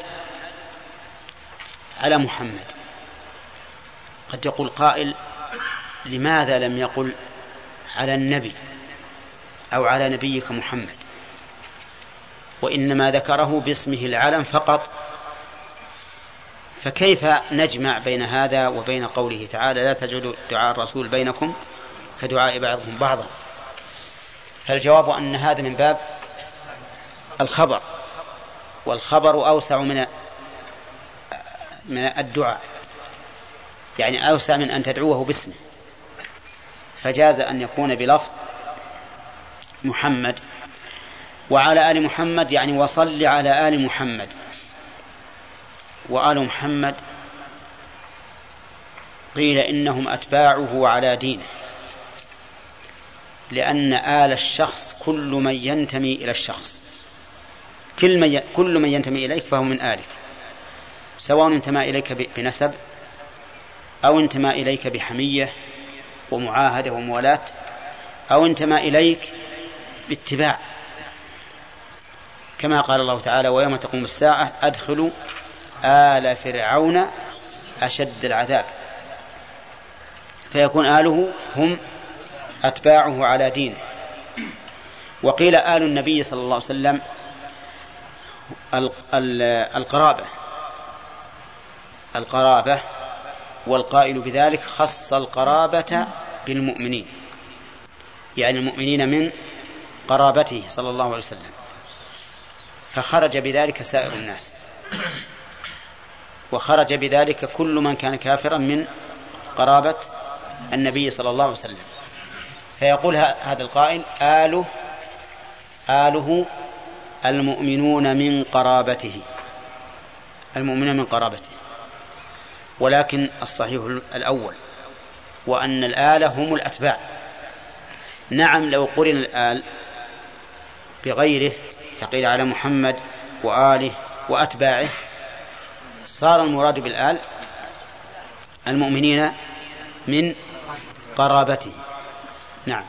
على محمد، قد يقول قائل لماذا لم يقل على النبي أو على نبيك محمد، وإنما ذكره باسمه العلم فقط؟ فكيف نجمع بين هذا وبين قوله تعالى لا تجعلوا دعاء الرسول بينكم كدعاء بعضهم بعضا؟ فالجواب أن هذا من باب الخبر، والخبر أوسع من من الدعاء، يعني أوسع من أن تدعوه باسمه، فجاز أن يكون بلفظ محمد. وعلى آل محمد يعني وصل على آل محمد. وآل محمد قيل إنهم أتباعه على دينه، لأن آل الشخص كل من ينتمي إلى الشخص، كل من كل من ينتمي إليك فهو من آلك، سواء انتمى إليك بنسب أو انتمى إليك بحمية ومعاهدة وموالاة أو انتمى إليك باتباع، كما قال الله تعالى: ويوم تقوم الساعة أدخلوا آل فرعون أشد العذاب. فيكون آله هم أتباعه على دينه. وقيل آل النبي صلى الله عليه وسلم القرابة القرابة والقائل بذلك خص القرابة بالمؤمنين، يعني المؤمنين من قرابته صلى الله عليه وسلم، فخرج بذلك سائر الناس، وخرج بذلك كل من كان كافرا من قرابة النبي صلى الله عليه وسلم. فيقول هذا القائل: آله آله المؤمنون من قرابته، المؤمنون من قرابته. ولكن الصحيح الأول، وأن الآل هم الأتباع. نعم، لو قرن الآل بغيره فقيل على محمد وآله وأتباعه صار المراد بالآل المؤمنين من قرابته. نعم.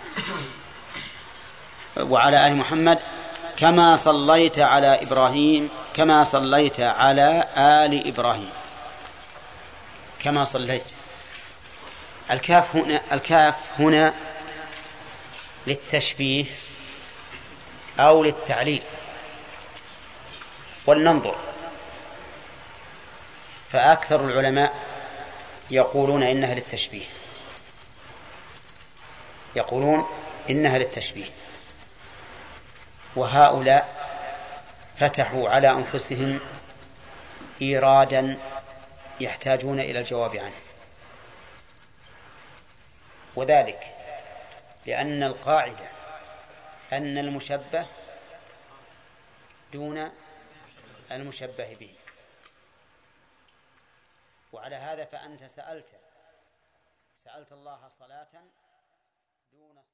وعلى آل محمد كما صليت على إبراهيم كما صليت على آل إبراهيم، كما صليت. الكاف هنا الكاف هنا للتشبيه أو للتعليل، ولننظر. فأكثر العلماء يقولون إنها للتشبيه، يقولون إنها للتشبيه، وهؤلاء فتحوا على أنفسهم إيرادا يحتاجون إلى الجواب عنه، وذلك لأن القاعدة أن المشبه دون المشبه به. وعلى هذا فأنت سألت سألت الله صلاة دون